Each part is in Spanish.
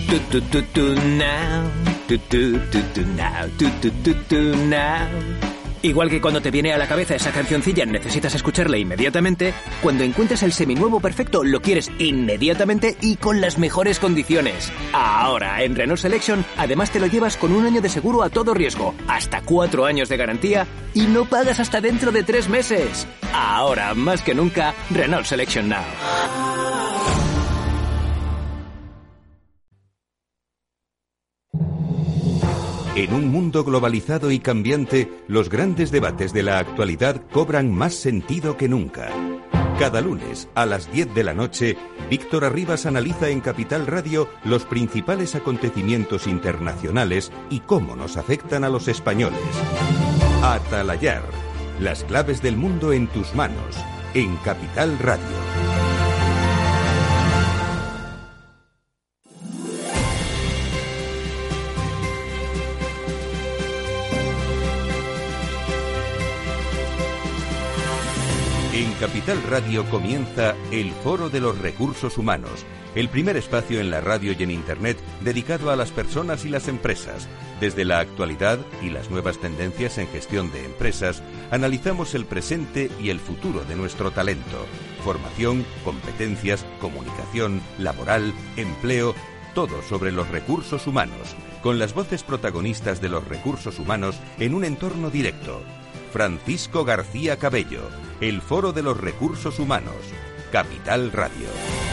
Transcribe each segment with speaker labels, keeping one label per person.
Speaker 1: Igual que cuando te viene a la cabeza esa cancioncilla necesitas escucharla inmediatamente, cuando encuentres el seminuevo perfecto lo quieres inmediatamente y con las mejores condiciones. Ahora, en Renault Selection, además te lo llevas con 1 año de seguro a todo riesgo, hasta 4 años de garantía y no pagas hasta dentro de 3 meses. Ahora, más que nunca, Renault Selection Now.
Speaker 2: En un mundo globalizado y cambiante, los grandes debates de la actualidad cobran más sentido que nunca. Cada lunes, a las 10 de la noche, Víctor Arribas analiza en Capital Radio los principales acontecimientos internacionales y cómo nos afectan a los españoles. Atalayar, las claves del mundo en tus manos, en Capital Radio. En Capital Radio comienza el Foro de los Recursos Humanos, el primer espacio en la radio y en Internet dedicado a las personas y las empresas. Desde la actualidad y las nuevas tendencias en gestión de empresas, analizamos el presente y el futuro de nuestro talento. Formación, competencias, comunicación, laboral, empleo, todo sobre los recursos humanos, con las voces protagonistas de los recursos humanos en un entorno directo. Francisco García Cabello, el Foro de los Recursos Humanos, Capital Radio.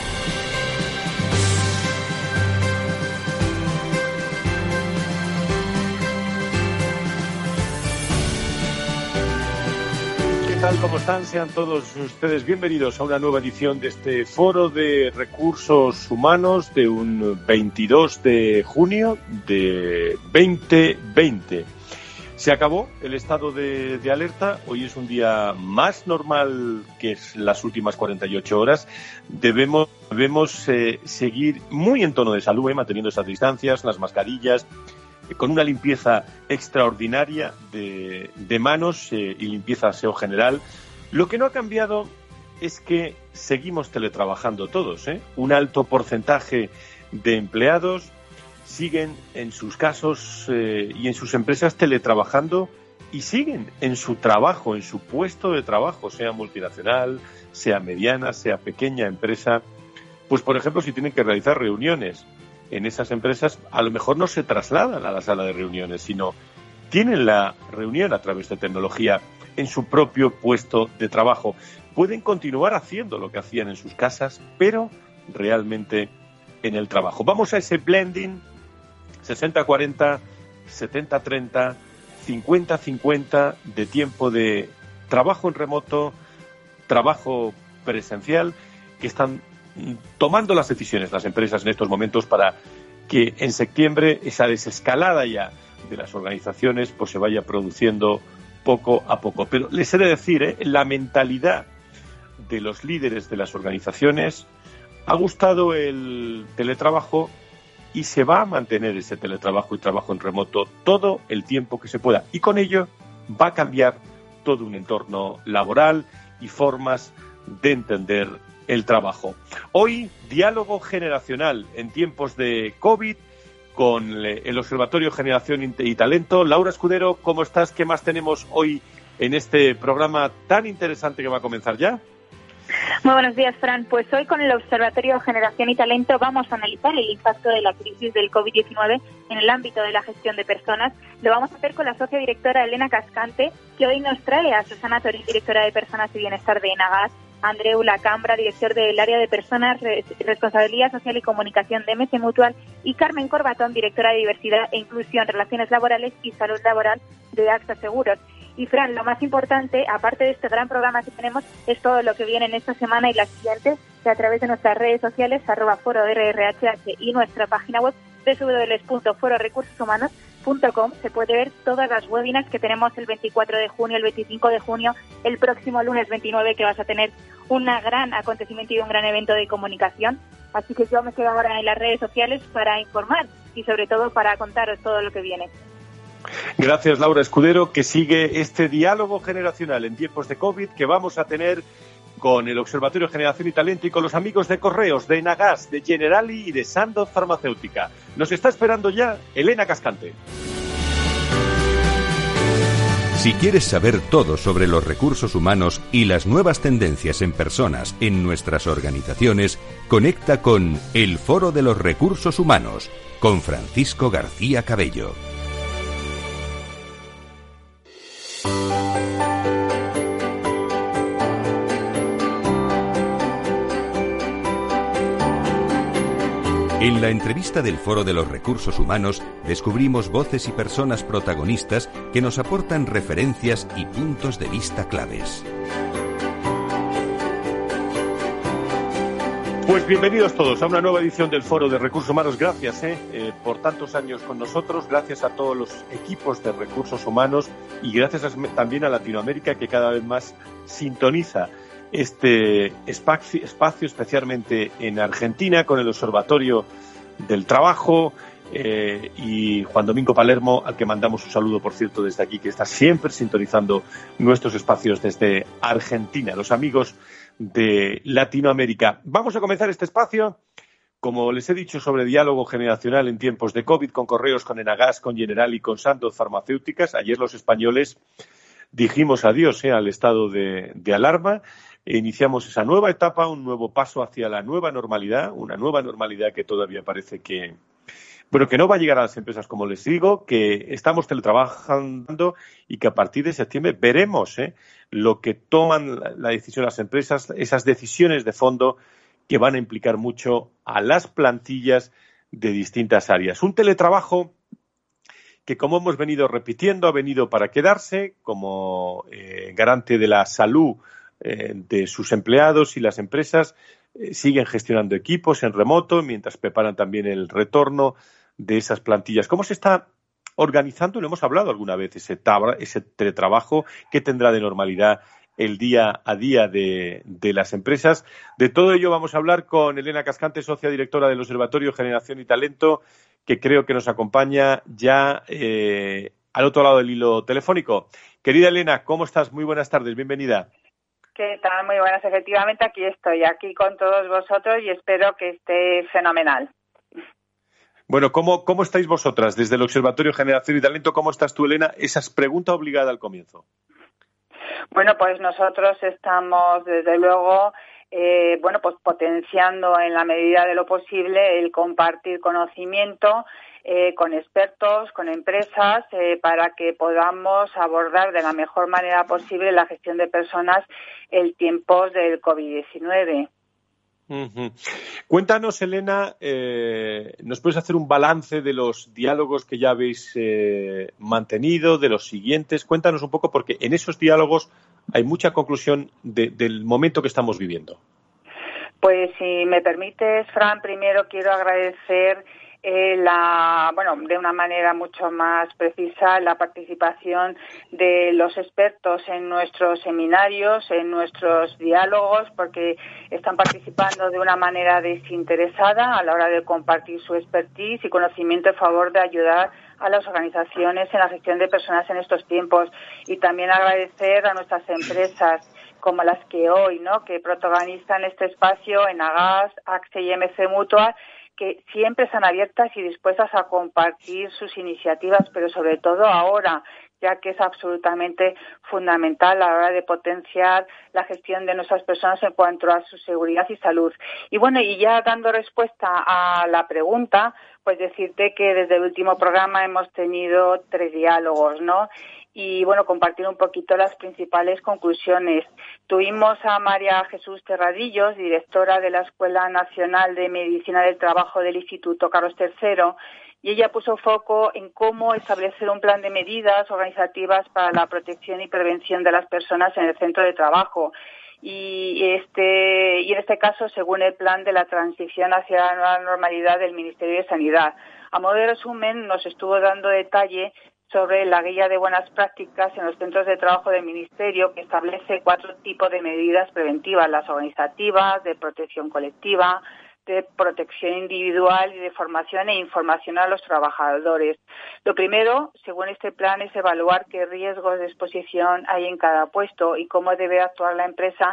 Speaker 3: ¿Qué tal? ¿Cómo están? Sean todos ustedes bienvenidos a una nueva edición de este Foro de Recursos Humanos de un 22 de junio de 2020. Se acabó el estado de alerta, hoy es un día más normal que las últimas 48 horas. Debemos seguir muy en tono de salud, manteniendo esas distancias, las mascarillas, con una limpieza extraordinaria de manos y limpieza aseo general. Lo que no ha cambiado es que seguimos teletrabajando todos, Un alto porcentaje de empleados siguen en sus casos y en sus empresas teletrabajando y siguen en su trabajo, en su puesto de trabajo, sea multinacional, sea mediana, sea pequeña empresa. Pues, por ejemplo, si tienen que realizar reuniones en esas empresas, a lo mejor no se trasladan a la sala de reuniones, sino tienen la reunión a través de tecnología en su propio puesto de trabajo. Pueden continuar haciendo lo que hacían en sus casas, pero realmente en el trabajo. Vamos a ese blending 60-40, 70-30, 50-50 de tiempo de trabajo en remoto, trabajo presencial, que están tomando las decisiones las empresas en estos momentos para que en septiembre esa desescalada ya de las organizaciones pues se vaya produciendo poco a poco. Pero les he de decir, la mentalidad de los líderes de las organizaciones ha gustado el teletrabajo y se va a mantener ese teletrabajo y trabajo en remoto todo el tiempo que se pueda. Y con ello va a cambiar todo un entorno laboral y formas de entender el trabajo. Hoy, diálogo generacional en tiempos de COVID con el Observatorio Generación y Talento. Laura Escudero, ¿cómo estás? ¿Qué más tenemos hoy en este programa tan interesante que va a comenzar ya?
Speaker 4: Muy buenos días, Fran. Pues hoy con el Observatorio Generación y Talento vamos a analizar el impacto de la crisis del COVID-19 en el ámbito de la gestión de personas. Lo vamos a hacer con la socia directora Elena Cascante, que hoy nos trae a Susana Torín, directora de Personas y Bienestar de Enagas, Andreu Lacambra, director del área de Personas, Responsabilidad Social y Comunicación de MC Mutual, y Carmen Corbatón, directora de Diversidad e Inclusión, Relaciones Laborales y Salud Laboral de AXA Seguros. Y Fran, lo más importante, aparte de este gran programa que tenemos, es todo lo que viene en esta semana y las siguientes, que a través de nuestras redes sociales, @fororrhh y nuestra página web www.fororecursoshumanos.com, se puede ver todas las webinars que tenemos el 24 de junio, el 25 de junio, el próximo lunes 29, que vas a tener un gran acontecimiento y un gran evento de comunicación. Así que yo me quedo ahora en las redes sociales para informar y sobre todo para contaros todo lo que viene.
Speaker 3: Gracias, Laura Escudero, que sigue este diálogo generacional en tiempos de COVID que vamos a tener con el Observatorio Generación y Talento y con los amigos de Correos, de Enagas, de Generali y de Sandoz Farmacéutica. Nos está esperando ya Elena Cascante.
Speaker 2: Si quieres saber todo sobre los recursos humanos y las nuevas tendencias en personas en nuestras organizaciones, conecta con El Foro de los Recursos Humanos, con Francisco García Cabello. En la entrevista del Foro de los Recursos Humanos descubrimos voces y personas protagonistas que nos aportan referencias y puntos de vista claves.
Speaker 3: Pues bienvenidos todos a una nueva edición del Foro de Recursos Humanos. Gracias por tantos años con nosotros, gracias a todos los equipos de recursos humanos y gracias también a Latinoamérica, que cada vez más sintoniza este espacio, especialmente en Argentina, con el Observatorio del Trabajo y Juan Domingo Palermo, al que mandamos un saludo, por cierto, desde aquí, que está siempre sintonizando nuestros espacios desde Argentina, los amigos de Latinoamérica. Vamos a comenzar este espacio, como les he dicho, sobre diálogo generacional en tiempos de COVID, con Correos, con Enagas, con Generali y con Sandoz Farmacéuticas. Ayer los españoles dijimos adiós al estado de alarma. Iniciamos esa nueva etapa, un nuevo paso hacia la nueva normalidad, una nueva normalidad que todavía parece que no va a llegar a las empresas, como les digo, que estamos teletrabajando y que a partir de septiembre veremos lo que toman la decisión las empresas, esas decisiones de fondo que van a implicar mucho a las plantillas de distintas áreas. Un teletrabajo que, como hemos venido repitiendo, ha venido para quedarse como garante de la salud de sus empleados, y las empresas siguen gestionando equipos en remoto mientras preparan también el retorno de esas plantillas. ¿Cómo se está organizando? Lo hemos hablado alguna vez, ese teletrabajo, ¿qué tendrá de normalidad el día a día de las empresas? De todo ello vamos a hablar con Elena Cascante, socia directora del Observatorio Generación y Talento, que creo que nos acompaña ya al otro lado del hilo telefónico. Querida Elena, ¿cómo estás? Muy buenas tardes, bienvenida.
Speaker 5: ¿Qué tal? Muy buenas. Efectivamente, aquí estoy, aquí con todos vosotros, y espero que esté fenomenal.
Speaker 3: Bueno, ¿cómo estáis vosotras desde el Observatorio Generación y Talento? ¿Cómo estás tú, Elena? Esa es pregunta obligada al comienzo.
Speaker 5: Bueno, pues nosotros estamos, desde luego, pues potenciando en la medida de lo posible el compartir conocimiento con expertos, con empresas, para que podamos abordar de la mejor manera posible la gestión de personas en tiempos del COVID-19.
Speaker 3: Uh-huh. Cuéntanos, Elena, ¿nos puedes hacer un balance de los diálogos que ya habéis mantenido, de los siguientes? Cuéntanos un poco, porque en esos diálogos hay mucha conclusión del momento que estamos viviendo.
Speaker 5: Pues si me permites, Fran, primero quiero agradecer de una manera mucho más precisa la participación de los expertos en nuestros seminarios, en nuestros diálogos, porque están participando de una manera desinteresada a la hora de compartir su expertise y conocimiento a favor de ayudar a las organizaciones en la gestión de personas en estos tiempos. Y también agradecer a nuestras empresas como las que hoy, que protagonizan este espacio, Enagas, AXE y MC Mutual, que siempre están abiertas y dispuestas a compartir sus iniciativas, pero sobre todo ahora, ya que es absolutamente fundamental a la hora de potenciar la gestión de nuestras personas en cuanto a su seguridad y salud. Y bueno, y ya dando respuesta a la pregunta, pues decirte que desde el último programa hemos tenido 3 diálogos, Y bueno, compartir un poquito las principales conclusiones. Tuvimos a María Jesús Terradillos, directora de la Escuela Nacional de Medicina del Trabajo del Instituto Carlos III, y ella puso foco en cómo establecer un plan de medidas organizativas para la protección y prevención de las personas en el centro de trabajo. Y en este caso, según el plan de la transición hacia la nueva normalidad del Ministerio de Sanidad. A modo de resumen, nos estuvo dando detalle sobre la guía de buenas prácticas en los centros de trabajo del Ministerio, que establece 4 tipos de medidas preventivas: las organizativas, de protección colectiva, de protección individual y de formación e información a los trabajadores. Lo primero, según este plan, es evaluar qué riesgos de exposición hay en cada puesto y cómo debe actuar la empresa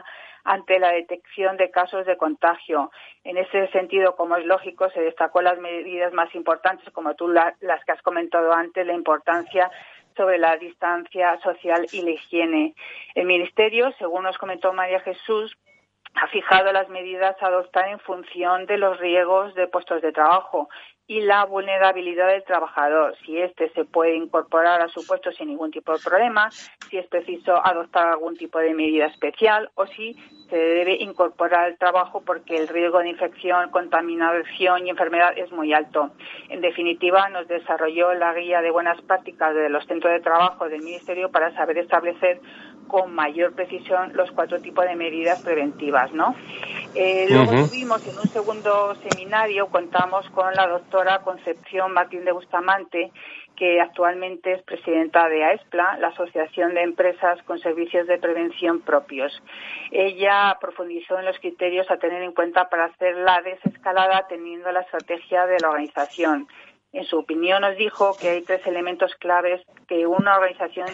Speaker 5: ante la detección de casos de contagio. En ese sentido, como es lógico, se destacó las medidas más importantes, como tú las que has comentado antes, la importancia sobre la distancia social y la higiene. El Ministerio, según nos comentó María Jesús, ha fijado las medidas a adoptar en función de los riesgos de puestos de trabajo y la vulnerabilidad del trabajador, si éste se puede incorporar a su puesto sin ningún tipo de problema, si es preciso adoptar algún tipo de medida especial o si se debe incorporar al trabajo porque el riesgo de infección, contaminación y enfermedad es muy alto. En definitiva, nos desarrolló la guía de buenas prácticas de los centros de trabajo del Ministerio para saber establecer con mayor precisión los 4 tipos de medidas preventivas, ¿no? Luego tuvimos en un segundo seminario, contamos con la doctora Concepción Martín de Bustamante, que actualmente es presidenta de AESPLA, la Asociación de Empresas con Servicios de Prevención Propios. Ella profundizó en los criterios a tener en cuenta para hacer la desescalada teniendo la estrategia de la organización. En su opinión nos dijo que hay 3 elementos claves que una organización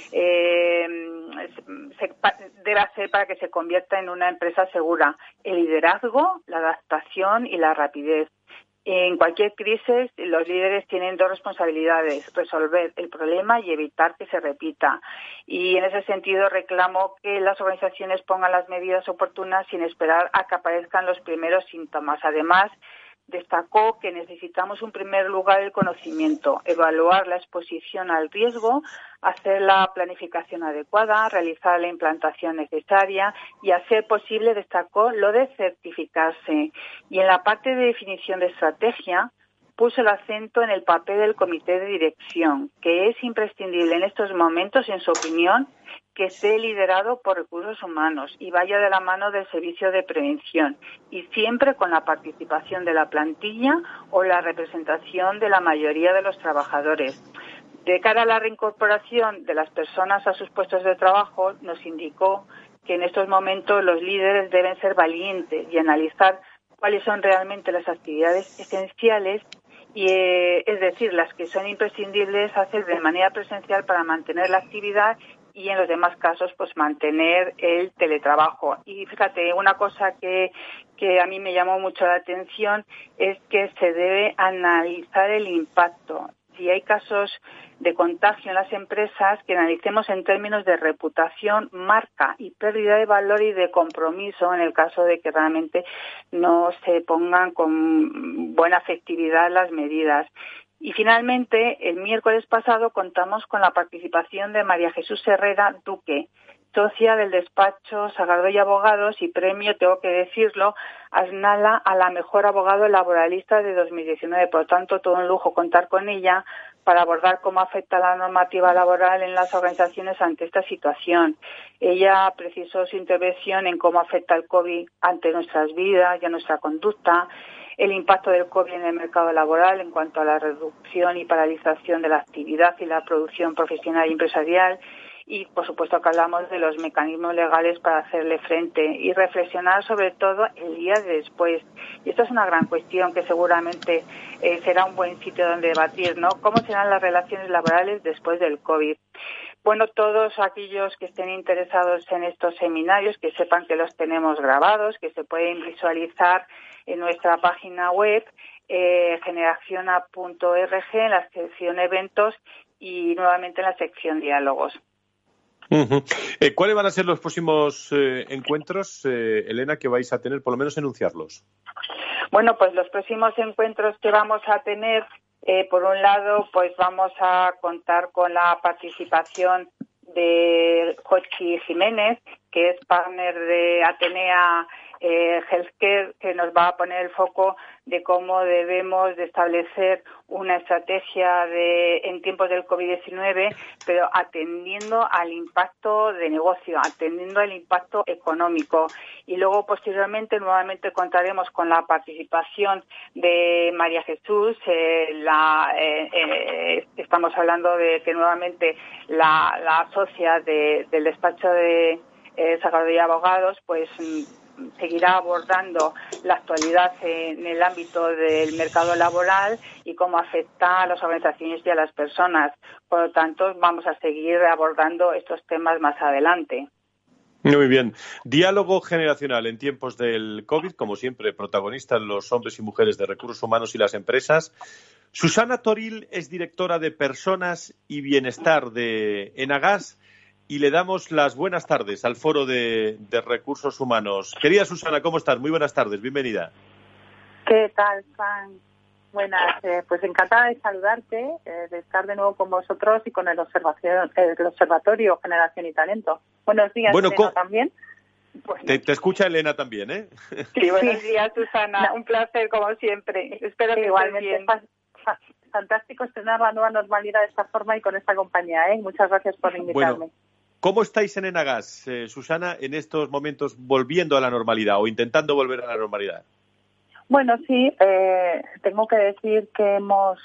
Speaker 5: debe hacer para que se convierta en una empresa segura: el liderazgo, la adaptación y la rapidez. En cualquier crisis, los líderes tienen 2 responsabilidades: resolver el problema y evitar que se repita. Y en ese sentido reclamo que las organizaciones pongan las medidas oportunas sin esperar a que aparezcan los primeros síntomas. Además, destacó que necesitamos en primer lugar el conocimiento, evaluar la exposición al riesgo, hacer la planificación adecuada, realizar la implantación necesaria y, a ser posible, destacó lo de certificarse. Y en la parte de definición de estrategia, puso el acento en el papel del comité de dirección, que es imprescindible en estos momentos, en su opinión, que esté liderado por recursos humanos y vaya de la mano del servicio de prevención y siempre con la participación de la plantilla o la representación de la mayoría de los trabajadores. De cara a la reincorporación de las personas a sus puestos de trabajo, nos indicó que en estos momentos los líderes deben ser valientes y analizar cuáles son realmente las actividades esenciales y, es decir, las que son imprescindibles hacer de manera presencial para mantener la actividad y en los demás casos pues mantener el teletrabajo. Y fíjate, una cosa que a mí me llamó mucho la atención es que se debe analizar el impacto. Si hay casos de contagio en las empresas, que analicemos en términos de reputación, marca y pérdida de valor y de compromiso en el caso de que realmente no se pongan con buena efectividad las medidas. Y finalmente, el miércoles pasado contamos con la participación de María Jesús Herrera Duque, socia del despacho Sagardo y Abogados y premio, tengo que decirlo, Asnala a la mejor abogado laboralista de 2019. Por lo tanto, todo un lujo contar con ella para abordar cómo afecta la normativa laboral en las organizaciones ante esta situación. Ella precisó su intervención en cómo afecta el COVID ante nuestras vidas y a nuestra conducta, el impacto del COVID en el mercado laboral en cuanto a la reducción y paralización de la actividad y la producción profesional y empresarial, y por supuesto que hablamos de los mecanismos legales para hacerle frente y reflexionar sobre todo el día de después. Y esto es una gran cuestión que seguramente será un buen sitio donde debatir, ¿no? ¿Cómo serán las relaciones laborales después del COVID? Bueno, todos aquellos que estén interesados en estos seminarios, que sepan que los tenemos grabados, que se pueden visualizar en nuestra página web, generaciona.org, en la sección eventos y nuevamente en la sección diálogos.
Speaker 3: ¿Cuáles van a ser los próximos encuentros, Elena, que vais a tener, por lo menos enunciarlos?
Speaker 5: Bueno, pues los próximos encuentros que vamos a tener, por un lado, pues vamos a contar con la participación de Jochi Jiménez, que es partner de Atenea Healthcare, que nos va a poner el foco de cómo debemos de establecer una estrategia en tiempos del COVID-19, pero atendiendo al impacto de negocio, atendiendo al impacto económico. Y luego, posteriormente, nuevamente contaremos con la participación de María Jesús. Estamos hablando de que nuevamente la socia del despacho de Sagardo y Abogados, pues seguirá abordando la actualidad en el ámbito del mercado laboral y cómo afecta a las organizaciones y a las personas. Por lo tanto, vamos a seguir abordando estos temas más adelante.
Speaker 3: Muy bien. Diálogo generacional en tiempos del COVID, como siempre, protagonistas los hombres y mujeres de recursos humanos y las empresas. Susana Toril es directora de Personas y Bienestar de Enagas y le damos las buenas tardes al Foro de Recursos Humanos. Querida Susana, ¿cómo estás? Muy buenas tardes, bienvenida.
Speaker 5: ¿Qué tal, Juan? Buenas, pues encantada de saludarte, de estar de nuevo con vosotros y con el Observatorio Generación y Talento. Buenos días, Elena, también.
Speaker 3: Bueno. Te escucha Elena también, ¿eh?
Speaker 5: Sí, buenos días, Susana. Un placer, como siempre. Espero que igualmente bien. Fantástico estrenar la nueva normalidad de esta forma y con esta compañía, ¿eh? Muchas gracias por invitarme.
Speaker 3: Bueno, ¿cómo estáis en Enagas, Susana, en estos momentos volviendo a la normalidad o intentando volver a la normalidad?
Speaker 5: Bueno, sí, tengo que decir que hemos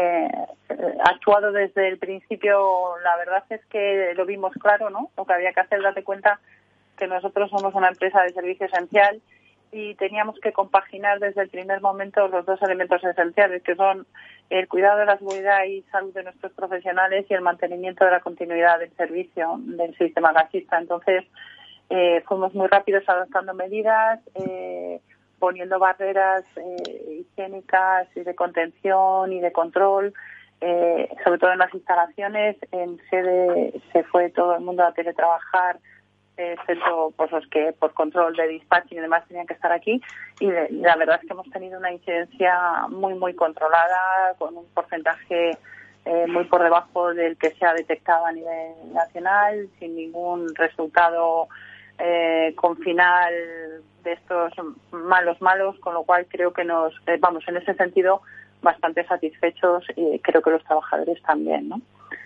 Speaker 5: actuado desde el principio. La verdad es que lo vimos claro, ¿no? Lo que había que hacer, date cuenta que nosotros somos una empresa de servicio esencial y teníamos que compaginar desde el primer momento los dos elementos esenciales, que son el cuidado de la seguridad y salud de nuestros profesionales y el mantenimiento de la continuidad del servicio del sistema gasista. Entonces, fuimos muy rápidos adoptando medidas, poniendo barreras higiénicas y de contención y de control, sobre todo en las instalaciones. En sede se fue todo el mundo a teletrabajar, excepto pues los que por control de dispatching y demás tenían que estar aquí, y la verdad es que hemos tenido una incidencia muy muy controlada, con un porcentaje muy por debajo del que se ha detectado a nivel nacional, sin ningún resultado con final de estos malos, con lo cual creo que nos vamos en ese sentido bastante satisfechos y creo que los trabajadores también, ¿no?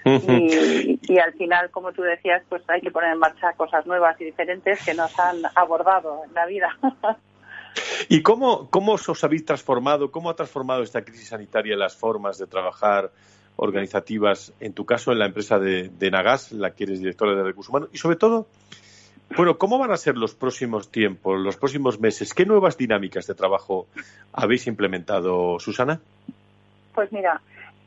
Speaker 5: Y al final, como tú decías, pues hay que poner en marcha cosas nuevas y diferentes que nos han abordado en la vida.
Speaker 3: ¿Y cómo os habéis transformado? ¿Cómo ha transformado esta crisis sanitaria las formas de trabajar organizativas, en tu caso en la empresa de Enagas, la que eres directora de Recursos Humanos? Y sobre todo, bueno, ¿cómo van a ser los próximos tiempos, los próximos meses? ¿Qué nuevas dinámicas de trabajo habéis implementado, Susana?
Speaker 5: Pues mira,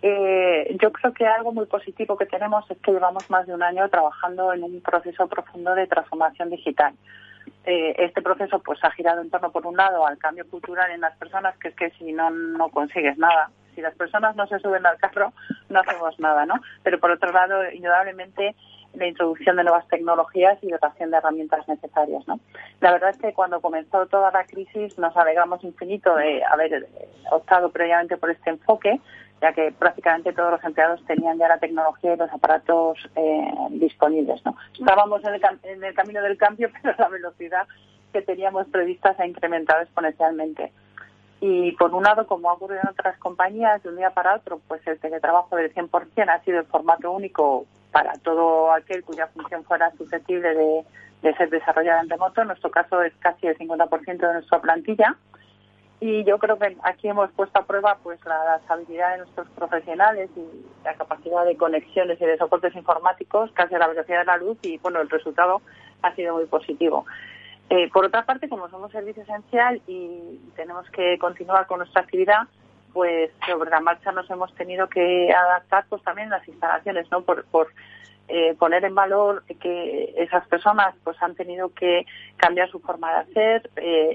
Speaker 5: yo creo que algo muy positivo que tenemos es que llevamos más de un año trabajando en un proceso profundo de transformación digital. Este proceso pues ha girado en torno, por un lado, al cambio cultural en las personas, que es que si no consigues nada. Si las personas no se suben al carro, no hacemos nada, ¿no? Pero por otro lado, indudablemente, la introducción de nuevas tecnologías y dotación de herramientas necesarias, ¿no? La verdad es que cuando comenzó toda la crisis nos alegramos infinito de haber optado previamente por este enfoque, ya que prácticamente todos los empleados tenían ya la tecnología y los aparatos disponibles, ¿no? Estábamos en el camino del cambio, pero la velocidad que teníamos prevista se ha incrementado exponencialmente. Y por un lado, como ha ocurrido en otras compañías, de un día para otro, pues el teletrabajo del 100% ha sido el formato único para todo aquel cuya función fuera susceptible de ser desarrollada en remoto. En nuestro caso es casi el 50% de nuestra plantilla. Y yo creo que aquí hemos puesto a prueba pues las habilidades de nuestros profesionales y la capacidad de conexiones y de soportes informáticos casi a la velocidad de la luz, y bueno, el resultado ha sido muy positivo. Por otra parte, como somos servicio esencial y tenemos que continuar con nuestra actividad, pues sobre la marcha nos hemos tenido que adaptar pues también las instalaciones, ¿no? Por poner en valor que esas personas pues han tenido que cambiar su forma de hacer,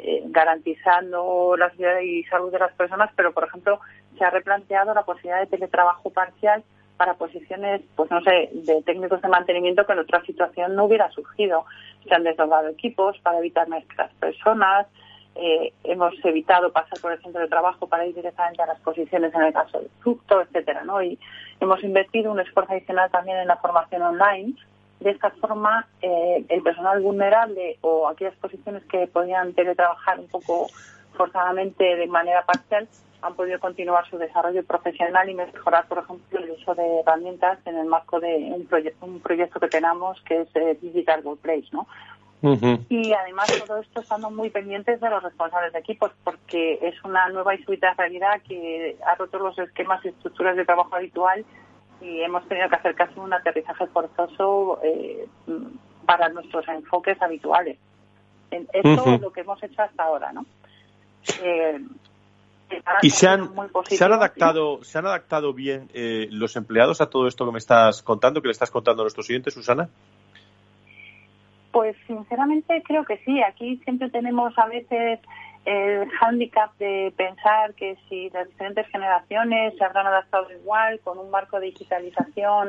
Speaker 5: garantizando la seguridad y salud de las personas, pero por ejemplo se ha replanteado la posibilidad de teletrabajo parcial para posiciones, pues no sé, de técnicos de mantenimiento que en otra situación no hubiera surgido. Se han desdoblado equipos para evitar mezclas personas, hemos evitado pasar por el centro de trabajo para ir directamente a las posiciones en el caso del ducto, etcétera, ¿no? Y hemos invertido un esfuerzo adicional también en la formación online. De esta forma, el personal vulnerable o aquellas posiciones que podían teletrabajar un poco forzadamente de manera parcial han podido continuar su desarrollo profesional y mejorar, por ejemplo, el uso de herramientas en el marco de un proyecto que tenemos que es Digital Workplace, ¿no? Uh-huh. Y además todo esto estando muy pendientes de los responsables de equipos, porque es una nueva y súbita realidad que ha roto los esquemas y estructuras de trabajo habitual y hemos tenido que hacer casi un aterrizaje forzoso para nuestros enfoques habituales. Esto es lo que hemos hecho hasta ahora, ¿no?
Speaker 3: ¿Y se han adaptado bien los empleados a todo esto que me estás contando, que le estás contando a nuestros oyentes, Susana?
Speaker 5: Pues sinceramente creo que sí. Aquí siempre tenemos a veces el hándicap de pensar que si las diferentes generaciones se habrán adaptado igual con un marco de digitalización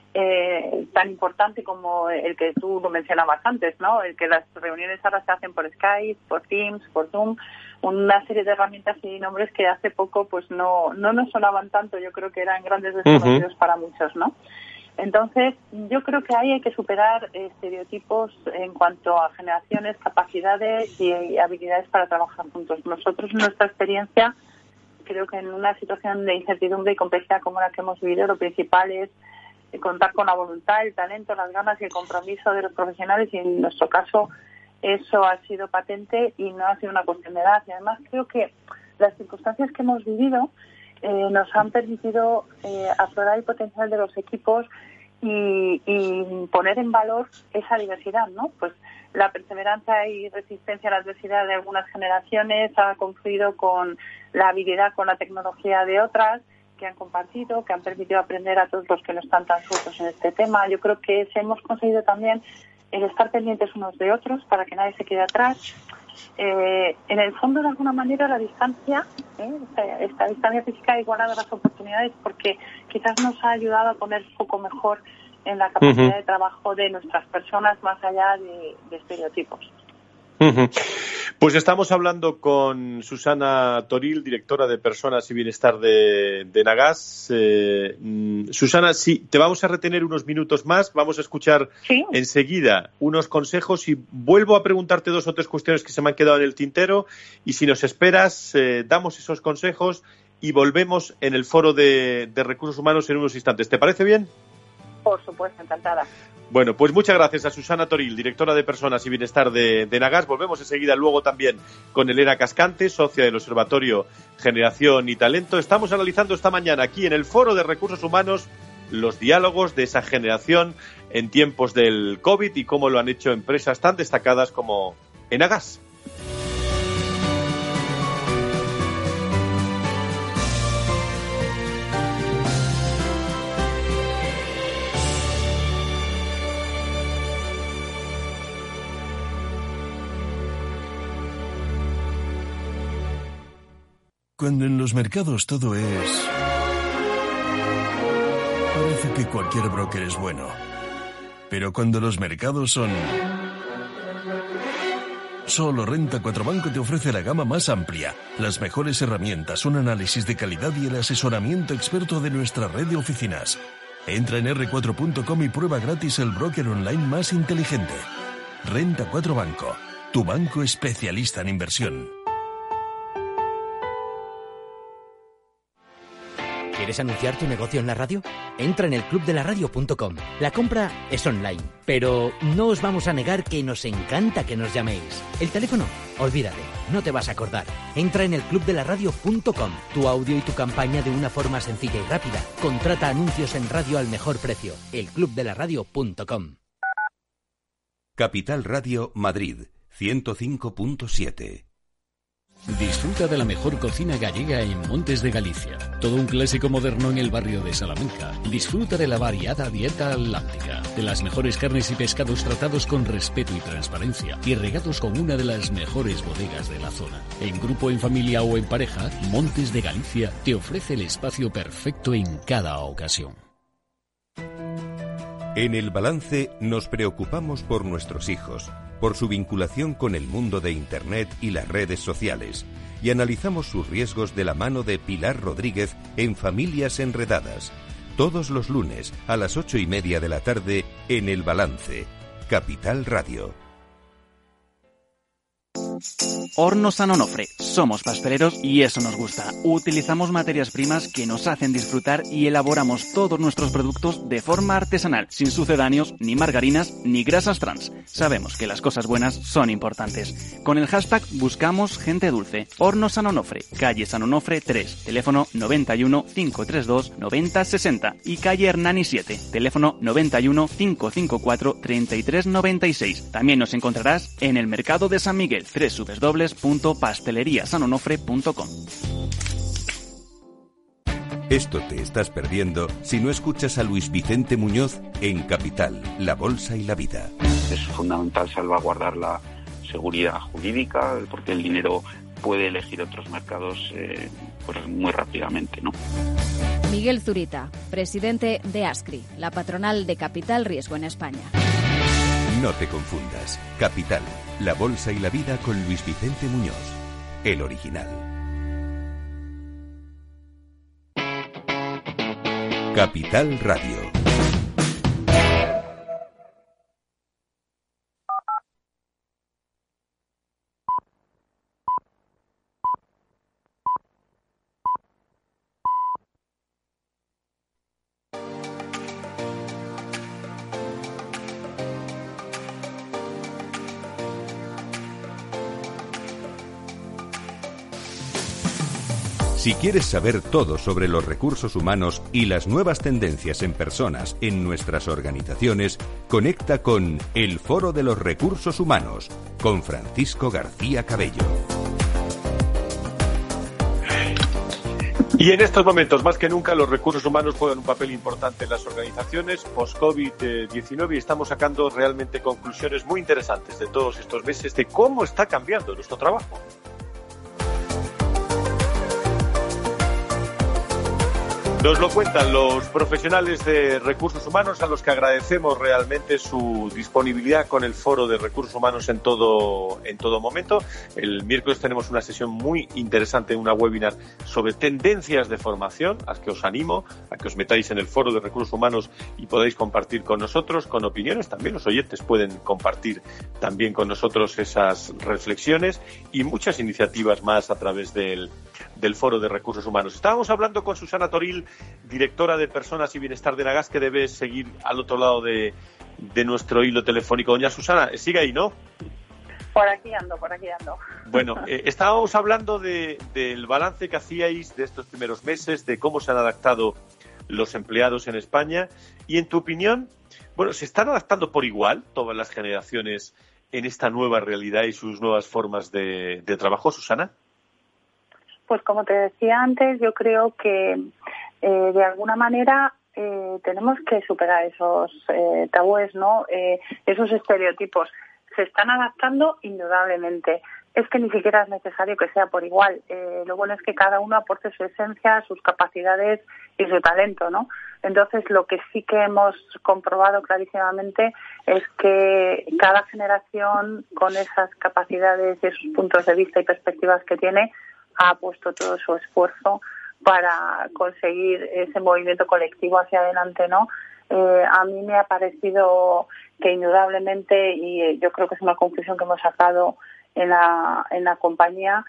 Speaker 5: tan importante como el que tú lo mencionabas antes, ¿no? El que las reuniones ahora se hacen por Skype, por Teams, por Zoom, una serie de herramientas y nombres que hace poco pues no nos sonaban tanto. Yo creo que eran grandes desconocidos para muchos, ¿no? Entonces, yo creo que ahí hay que superar estereotipos en cuanto a generaciones, capacidades y habilidades para trabajar juntos. Nosotros, en nuestra experiencia, creo que en una situación de incertidumbre y complejidad como la que hemos vivido, lo principal es contar con la voluntad, el talento, las ganas y el compromiso de los profesionales, y en nuestro caso eso ha sido patente y no ha sido una cuestión de edad. Y además creo que las circunstancias que hemos vivido nos han permitido aflorar el potencial de los equipos y poner en valor esa diversidad, ¿no? Pues la perseverancia y resistencia a la adversidad de algunas generaciones ha confluido con la habilidad con la tecnología de otras, que han compartido, que han permitido aprender a todos los que no están tan sueltos en este tema. Yo creo que hemos conseguido también el estar pendientes unos de otros para que nadie se quede atrás. En el fondo, de alguna manera, la distancia, esta distancia física ha igualado las oportunidades porque quizás nos ha ayudado a poner foco mejor en la capacidad de trabajo de nuestras personas más allá de estereotipos.
Speaker 3: Pues estamos hablando con Susana Toril, directora de Personas y Bienestar de Nagas. Susana, sí, te vamos a retener unos minutos más. Vamos a escuchar enseguida unos consejos y vuelvo a preguntarte 2 o 3 cuestiones que se me han quedado en el tintero. Y si nos esperas, damos esos consejos y volvemos en el foro de recursos humanos en unos instantes. ¿Te parece bien?
Speaker 5: Por supuesto, encantada.
Speaker 3: Bueno, pues muchas gracias a Susana Toril, directora de Personas y Bienestar de Nagas. Volvemos enseguida luego también con Elena Cascante, socia del Observatorio Generación y Talento. Estamos analizando esta mañana aquí en el Foro de Recursos Humanos los diálogos de esa generación en tiempos del COVID y cómo lo han hecho empresas tan destacadas como Nagas.
Speaker 6: Cuando en los mercados todo es... Parece que cualquier broker es bueno. Pero cuando los mercados son... Solo Renta 4 Banco te ofrece la gama más amplia, las mejores herramientas, un análisis de calidad y el asesoramiento experto de nuestra red de oficinas. Entra en r4.com y prueba gratis el broker online más inteligente. Renta 4 Banco, tu banco especialista en inversión.
Speaker 7: ¿Quieres anunciar tu negocio en la radio? Entra en elclubdelaradio.com. La compra es online, pero no os vamos a negar que nos encanta que nos llaméis. El teléfono, olvídate, no te vas a acordar. Entra en elclubdelaradio.com. Tu audio y tu campaña de una forma sencilla y rápida. Contrata anuncios en radio al mejor precio. elclubdelaradio.com.
Speaker 2: Capital Radio Madrid, 105.7.
Speaker 8: Disfruta de la mejor cocina gallega en Montes de Galicia. Todo un clásico moderno en el barrio de Salamanca. Disfruta de la variada dieta atlántica, de las mejores carnes y pescados tratados con respeto y transparencia y regados con una de las mejores bodegas de la zona. En grupo, en familia o en pareja, Montes de Galicia te ofrece el espacio perfecto en cada ocasión.
Speaker 2: En El Balance nos preocupamos por nuestros hijos, por su vinculación con el mundo de Internet y las redes sociales, y analizamos sus riesgos de la mano de Pilar Rodríguez en Familias Enredadas, todos los lunes a las 8:30 de la tarde en El Balance, Capital Radio.
Speaker 9: Hornos San Onofre. Somos pasteleros y eso nos gusta. Utilizamos materias primas que nos hacen disfrutar y elaboramos todos nuestros productos de forma artesanal, sin sucedáneos, ni margarinas, ni grasas trans. Sabemos que las cosas buenas son importantes. Con el hashtag buscamos gente dulce. Hornos San Onofre, calle San Onofre 3, teléfono 91 532 9060 y calle Hernani 7, teléfono 91 554 3396. También nos encontrarás en el Mercado de San Miguel, www.pasteleriasanonofre.com.
Speaker 2: Esto te estás perdiendo si no escuchas a Luis Vicente Muñoz en Capital, la Bolsa y la Vida.
Speaker 10: Es fundamental salvaguardar la seguridad jurídica, porque el dinero puede elegir otros mercados pues muy rápidamente, ¿no?
Speaker 11: Miguel Zurita, presidente de ASCRI, la patronal de Capital Riesgo en España.
Speaker 2: No te confundas. Capital, la Bolsa y la Vida con Luis Vicente Muñoz, el original. Capital Radio. Si quieres saber todo sobre los recursos humanos y las nuevas tendencias en personas en nuestras organizaciones, conecta con El Foro de los Recursos Humanos con Francisco García Cabello.
Speaker 3: Y en estos momentos, más que nunca, los recursos humanos juegan un papel importante en las organizaciones post-COVID-19 y estamos sacando realmente conclusiones muy interesantes de todos estos meses de cómo está cambiando nuestro trabajo. Nos lo cuentan los profesionales de recursos humanos, a los que agradecemos realmente su disponibilidad con el Foro de Recursos Humanos en todo momento. El miércoles tenemos una sesión muy interesante, una webinar sobre tendencias de formación, a las que os animo a que os metáis en el Foro de Recursos Humanos y podáis compartir con nosotros, con opiniones. También los oyentes pueden compartir también con nosotros esas reflexiones y muchas iniciativas más a través del Foro de Recursos Humanos. Estábamos hablando con Susana Toril, directora de Personas y Bienestar de Nagas, que debe seguir al otro lado de nuestro hilo telefónico. Doña Susana, sigue ahí, ¿no?
Speaker 5: Por aquí ando.
Speaker 3: Bueno, estábamos hablando del balance que hacíais de estos primeros meses, de cómo se han adaptado los empleados en España y, en tu opinión, bueno, ¿se están adaptando por igual todas las generaciones en esta nueva realidad y sus nuevas formas de trabajo, Susana?
Speaker 5: Pues como te decía antes, yo creo que de alguna manera tenemos que superar esos tabúes, ¿no? Esos estereotipos. Se están adaptando indudablemente. Es que ni siquiera es necesario que sea por igual. Lo bueno es que cada uno aporte su esencia, sus capacidades y su talento, ¿no? Entonces, lo que sí que hemos comprobado clarísimamente es que cada generación, con esas capacidades y esos puntos de vista y perspectivas que tiene, ha puesto todo su esfuerzo para conseguir ese movimiento colectivo hacia adelante, ¿no? A mí me ha parecido que indudablemente, y yo creo que es una conclusión que hemos sacado en la compañía,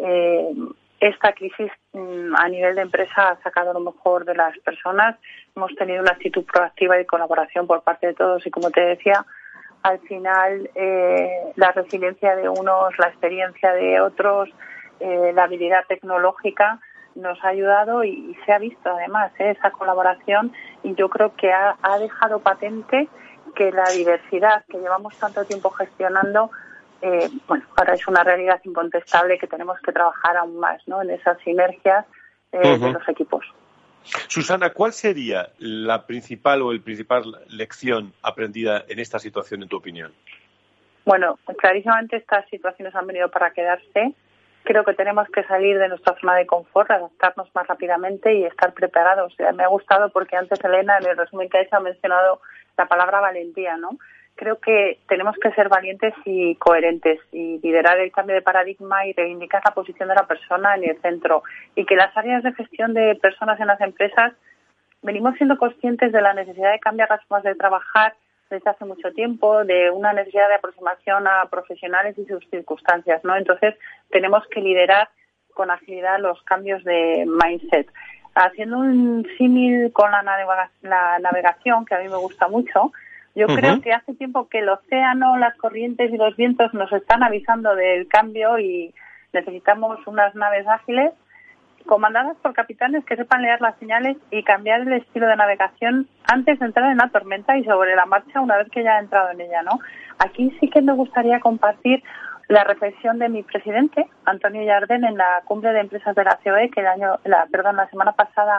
Speaker 5: esta crisis a nivel de empresa ha sacado lo mejor de las personas. Hemos tenido una actitud proactiva y de colaboración por parte de todos y, como te decía, al final la resiliencia de unos, la experiencia de otros, la habilidad tecnológica nos ha ayudado y se ha visto además esa colaboración, y yo creo que ha dejado patente que la diversidad que llevamos tanto tiempo gestionando, ahora es una realidad incontestable que tenemos que trabajar aún más, ¿no?, en esas sinergias de los equipos.
Speaker 3: Susana, ¿cuál sería la principal lección aprendida en esta situación, en tu opinión?
Speaker 5: Bueno, clarísimamente estas situaciones han venido para quedarse. Creo que tenemos que salir de nuestra zona de confort, adaptarnos más rápidamente y estar preparados. Me ha gustado porque antes Elena, en el resumen que ha hecho, ha mencionado la palabra valentía, ¿no? Creo que tenemos que ser valientes y coherentes y liderar el cambio de paradigma y reivindicar la posición de la persona en el centro, y que las áreas de gestión de personas en las empresas venimos siendo conscientes de la necesidad de cambiar las formas de trabajar desde hace mucho tiempo, de una necesidad de aproximación a profesionales y sus circunstancias, ¿no? Entonces, tenemos que liderar con agilidad los cambios de mindset. Haciendo un símil con la navegación, que a mí me gusta mucho, yo creo que hace tiempo que el océano, las corrientes y los vientos nos están avisando del cambio y necesitamos unas naves ágiles comandadas por capitanes que sepan leer las señales y cambiar el estilo de navegación antes de entrar en la tormenta y sobre la marcha una vez que ya ha entrado en ella, ¿no? Aquí sí que me gustaría compartir la reflexión de mi presidente, Antonio Jardén, en la cumbre de empresas de la COE, que la semana pasada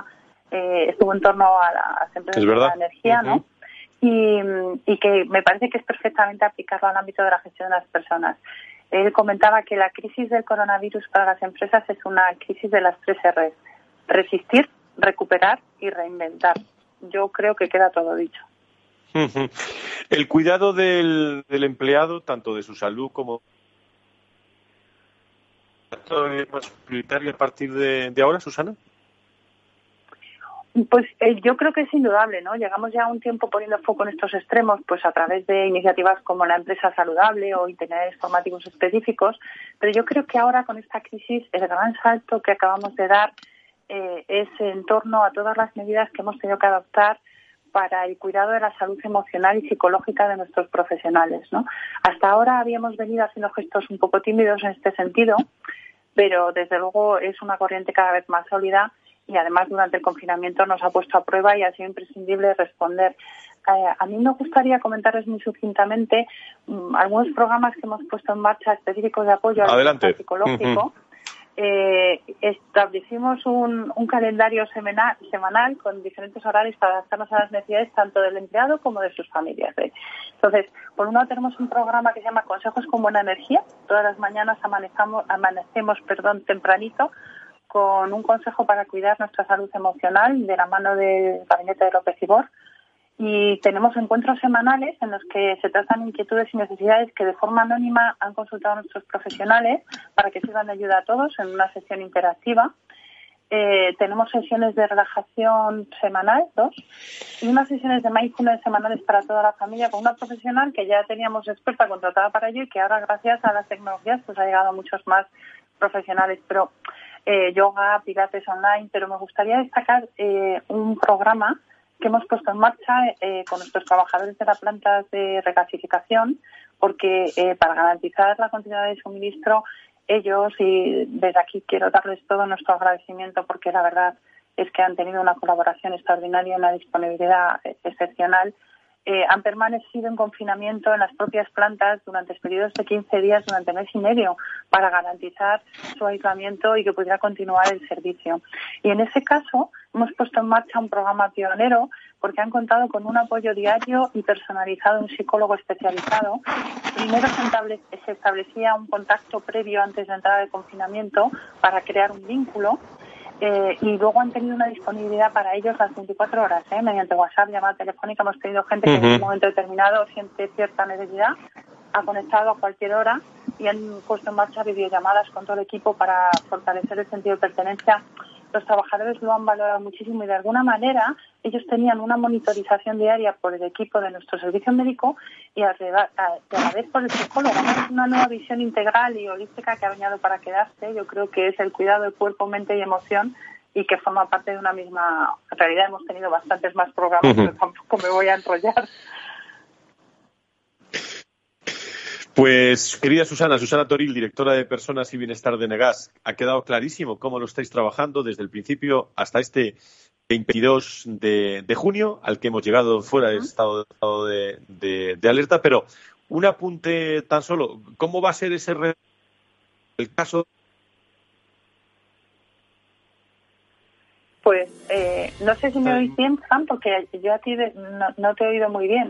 Speaker 12: estuvo en torno a las empresas de la energía, ¿no? Y que me parece que es perfectamente aplicarlo al ámbito de la gestión de las personas. Él comentaba que la crisis del coronavirus para las empresas es una crisis de las 3 R's: resistir, recuperar y reinventar. Yo creo que queda todo dicho.
Speaker 3: El cuidado del empleado, tanto de su salud como más prioritario a partir de ahora, Susana.
Speaker 12: Pues yo creo que es indudable, ¿no? Llegamos ya a un tiempo poniendo foco en estos extremos, pues a través de iniciativas como la empresa saludable o itinerarios formativos específicos, pero yo creo que ahora con esta crisis el gran salto que acabamos de dar es en torno a todas las medidas que hemos tenido que adoptar para el cuidado de la salud emocional y psicológica de nuestros profesionales, ¿no? Hasta ahora habíamos venido haciendo gestos un poco tímidos en este sentido, pero desde luego es una corriente cada vez más sólida y además durante el confinamiento nos ha puesto a prueba y ha sido imprescindible responder. A mí me gustaría comentarles muy sucintamente algunos programas que hemos puesto en marcha específicos de apoyo al bienestar psicológico. Establecimos un calendario semanal con diferentes horarios para adaptarnos a las necesidades tanto del empleado como de sus familias. Entonces, por un lado tenemos un programa que se llama Consejos con Buena Energía. Todas las mañanas amanecemos tempranito con un consejo para cuidar nuestra salud emocional de la mano del Gabinete de López Ibor. Y tenemos encuentros semanales en los que se tratan inquietudes y necesidades que de forma anónima han consultado a nuestros profesionales para que sirvan de ayuda a todos en una sesión interactiva. Tenemos sesiones de relajación semanal, 2, y unas sesiones de mindfulness semanales para toda la familia con una profesional que ya teníamos experta contratada para ello y que ahora gracias a las tecnologías pues ha llegado a muchos más profesionales. Pero yoga, pilates online, pero me gustaría destacar un programa que hemos puesto en marcha con nuestros trabajadores de las plantas de regasificación, porque para garantizar la continuidad de suministro, ellos, y desde aquí quiero darles todo nuestro agradecimiento, porque la verdad es que han tenido una colaboración extraordinaria, una disponibilidad excepcional. Han permanecido en confinamiento en las propias plantas durante periodos de 15 días, durante mes y medio, para garantizar su aislamiento y que pudiera continuar el servicio. Y en ese caso hemos puesto en marcha un programa pionero porque han contado con un apoyo diario y personalizado de un psicólogo especializado. Primero se establecía un contacto previo antes de entrar al confinamiento para crear un vínculo. Y luego han tenido una disponibilidad para ellos las 24 horas, mediante WhatsApp, llamada telefónica. Hemos tenido gente que en un momento determinado siente cierta necesidad, ha conectado a cualquier hora y han puesto en marcha videollamadas con todo el equipo para fortalecer el sentido de pertenencia. Los trabajadores lo han valorado muchísimo y de alguna manera ellos tenían una monitorización diaria por el equipo de nuestro servicio médico y a la vez por el psicólogo. Es una nueva visión integral y holística que ha venido para quedarse. Yo creo que es el cuidado de cuerpo, mente y emoción y que forma parte de una misma realidad. Hemos tenido bastantes más programas, pero tampoco me voy a enrollar.
Speaker 3: Pues, querida Susana Toril, directora de Personas y Bienestar de Negas, ha quedado clarísimo cómo lo estáis trabajando desde el principio hasta este 22 de junio, al que hemos llegado fuera del estado de alerta. Pero un apunte tan solo, ¿cómo va a ser el caso?
Speaker 12: Pues no sé si me oís bien, Fran, porque yo a ti no te he oído muy bien.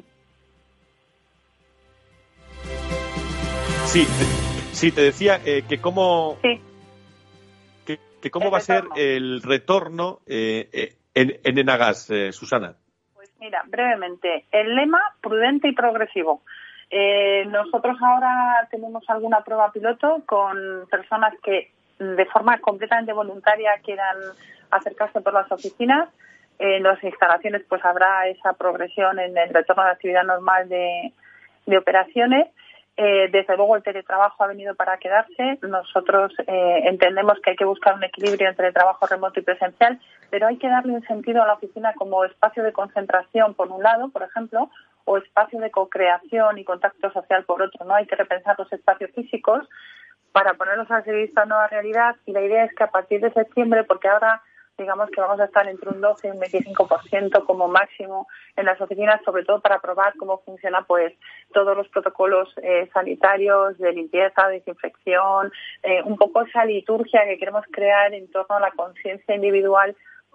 Speaker 3: Sí, te decía que cómo va a ser el retorno en Enagas, Susana.
Speaker 12: Pues mira, brevemente, el lema prudente y progresivo. Nosotros ahora tenemos alguna prueba piloto con personas que de forma completamente voluntaria quieran acercarse por las oficinas. En las instalaciones pues habrá esa progresión en el retorno a la actividad normal de operaciones. Desde luego el teletrabajo ha venido para quedarse. Nosotros entendemos que hay que buscar un equilibrio entre el trabajo remoto y presencial, pero hay que darle un sentido a la oficina como espacio de concentración por un lado, por ejemplo, o espacio de co-creación y contacto social por otro, ¿no? Hay que repensar los espacios físicos para ponerlos al servicio de esta nueva realidad y la idea es que a partir de septiembre, porque ahora digamos que vamos a estar entre un 12 y un 25% como máximo en las oficinas, sobre todo para probar cómo funciona pues todos los protocolos sanitarios de limpieza, desinfección, un poco esa liturgia que queremos crear en torno a la conciencia individual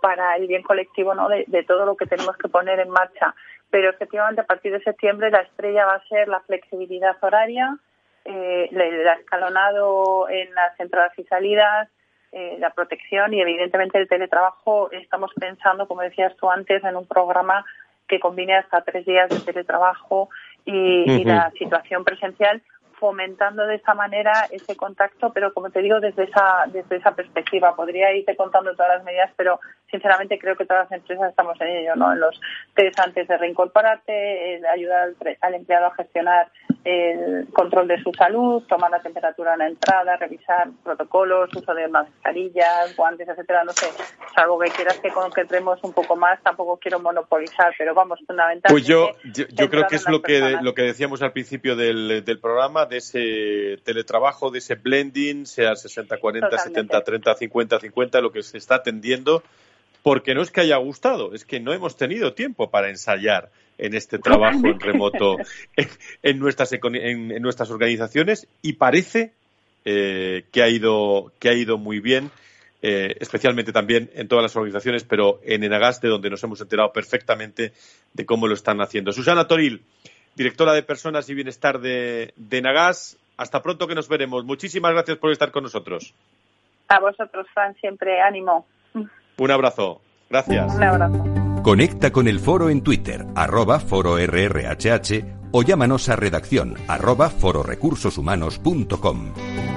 Speaker 12: para el bien colectivo, ¿no?, de todo lo que tenemos que poner en marcha. Pero efectivamente a partir de septiembre la estrella va a ser la flexibilidad horaria, el escalonado en las entradas y salidas, la protección y evidentemente el teletrabajo. Estamos pensando, como decías tú antes, en un programa que combine hasta 3 días de teletrabajo y la situación presencial, fomentando de esa manera ese contacto, pero como te digo, desde esa perspectiva. Podría irte contando todas las medidas, pero sinceramente creo que todas las empresas estamos en ello, ¿no? En los test antes de reincorporarte, ayudar al empleado a gestionar el control de su salud, tomar la temperatura en la entrada, revisar protocolos, uso de mascarillas, guantes, etcétera. No sé, salvo que quieras que concretemos un poco más, tampoco quiero monopolizar, pero vamos, fundamentalmente.
Speaker 3: Pues yo creo que es lo que decíamos al principio del programa, de ese teletrabajo, de ese blending, sea 60-40, 70-30, 50-50, lo que se está atendiendo, porque no es que haya gustado, es que no hemos tenido tiempo para ensayar en este trabajo en remoto en nuestras organizaciones, y parece que ha ido muy bien, especialmente también en todas las organizaciones, pero en Enagas, de donde nos hemos enterado perfectamente de cómo lo están haciendo. Susana Toril, directora de Personas y Bienestar de Enagas, hasta pronto, que nos veremos. Muchísimas gracias por estar con nosotros.
Speaker 12: A vosotros, Fran, siempre ánimo.
Speaker 3: Un abrazo. Gracias.
Speaker 12: Un abrazo.
Speaker 2: Conecta con el foro en Twitter, @fororrhh, o llámanos a redacción @fororecursoshumanos.com.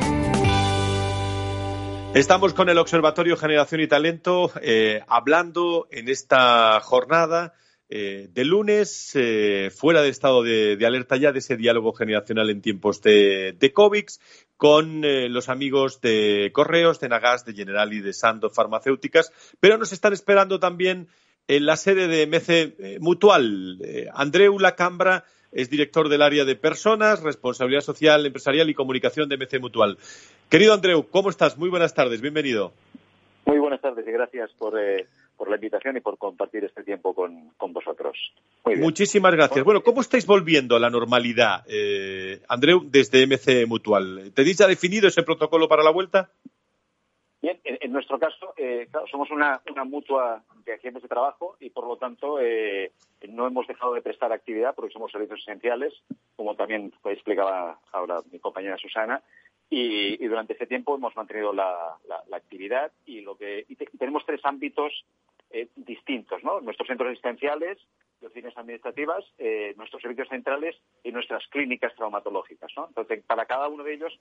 Speaker 3: Estamos con el Observatorio Generación y Talento hablando en esta jornada de lunes, fuera de estado de alerta ya, de ese diálogo generacional en tiempos de COVID, con los amigos de Correos, de Enagas, de Generali, de Sandoz Farmacéuticas, pero nos están esperando también en la sede de MC Mutual. Andreu Lacambra es director del área de Personas, Responsabilidad Social, Empresarial y Comunicación de MC Mutual. Querido Andreu, ¿cómo estás? Muy buenas tardes, bienvenido.
Speaker 13: Muy buenas tardes y gracias por la invitación y por compartir este tiempo con vosotros. Muy bien.
Speaker 3: Muchísimas gracias. Bueno, ¿cómo estáis volviendo a la normalidad, Andreu, desde MC Mutual? ¿Tenéis ya definido ese protocolo para la vuelta?
Speaker 13: Bien, en nuestro caso, claro, somos una mutua de agentes de trabajo y, por lo tanto, no hemos dejado de prestar actividad porque somos servicios esenciales, como también explicaba ahora mi compañera Susana, y durante este tiempo hemos mantenido la actividad y tenemos 3 ámbitos distintos, ¿no? Nuestros centros asistenciales, las oficinas administrativas, nuestros servicios centrales y nuestras clínicas traumatológicas, ¿no? Entonces, para cada uno de ellos,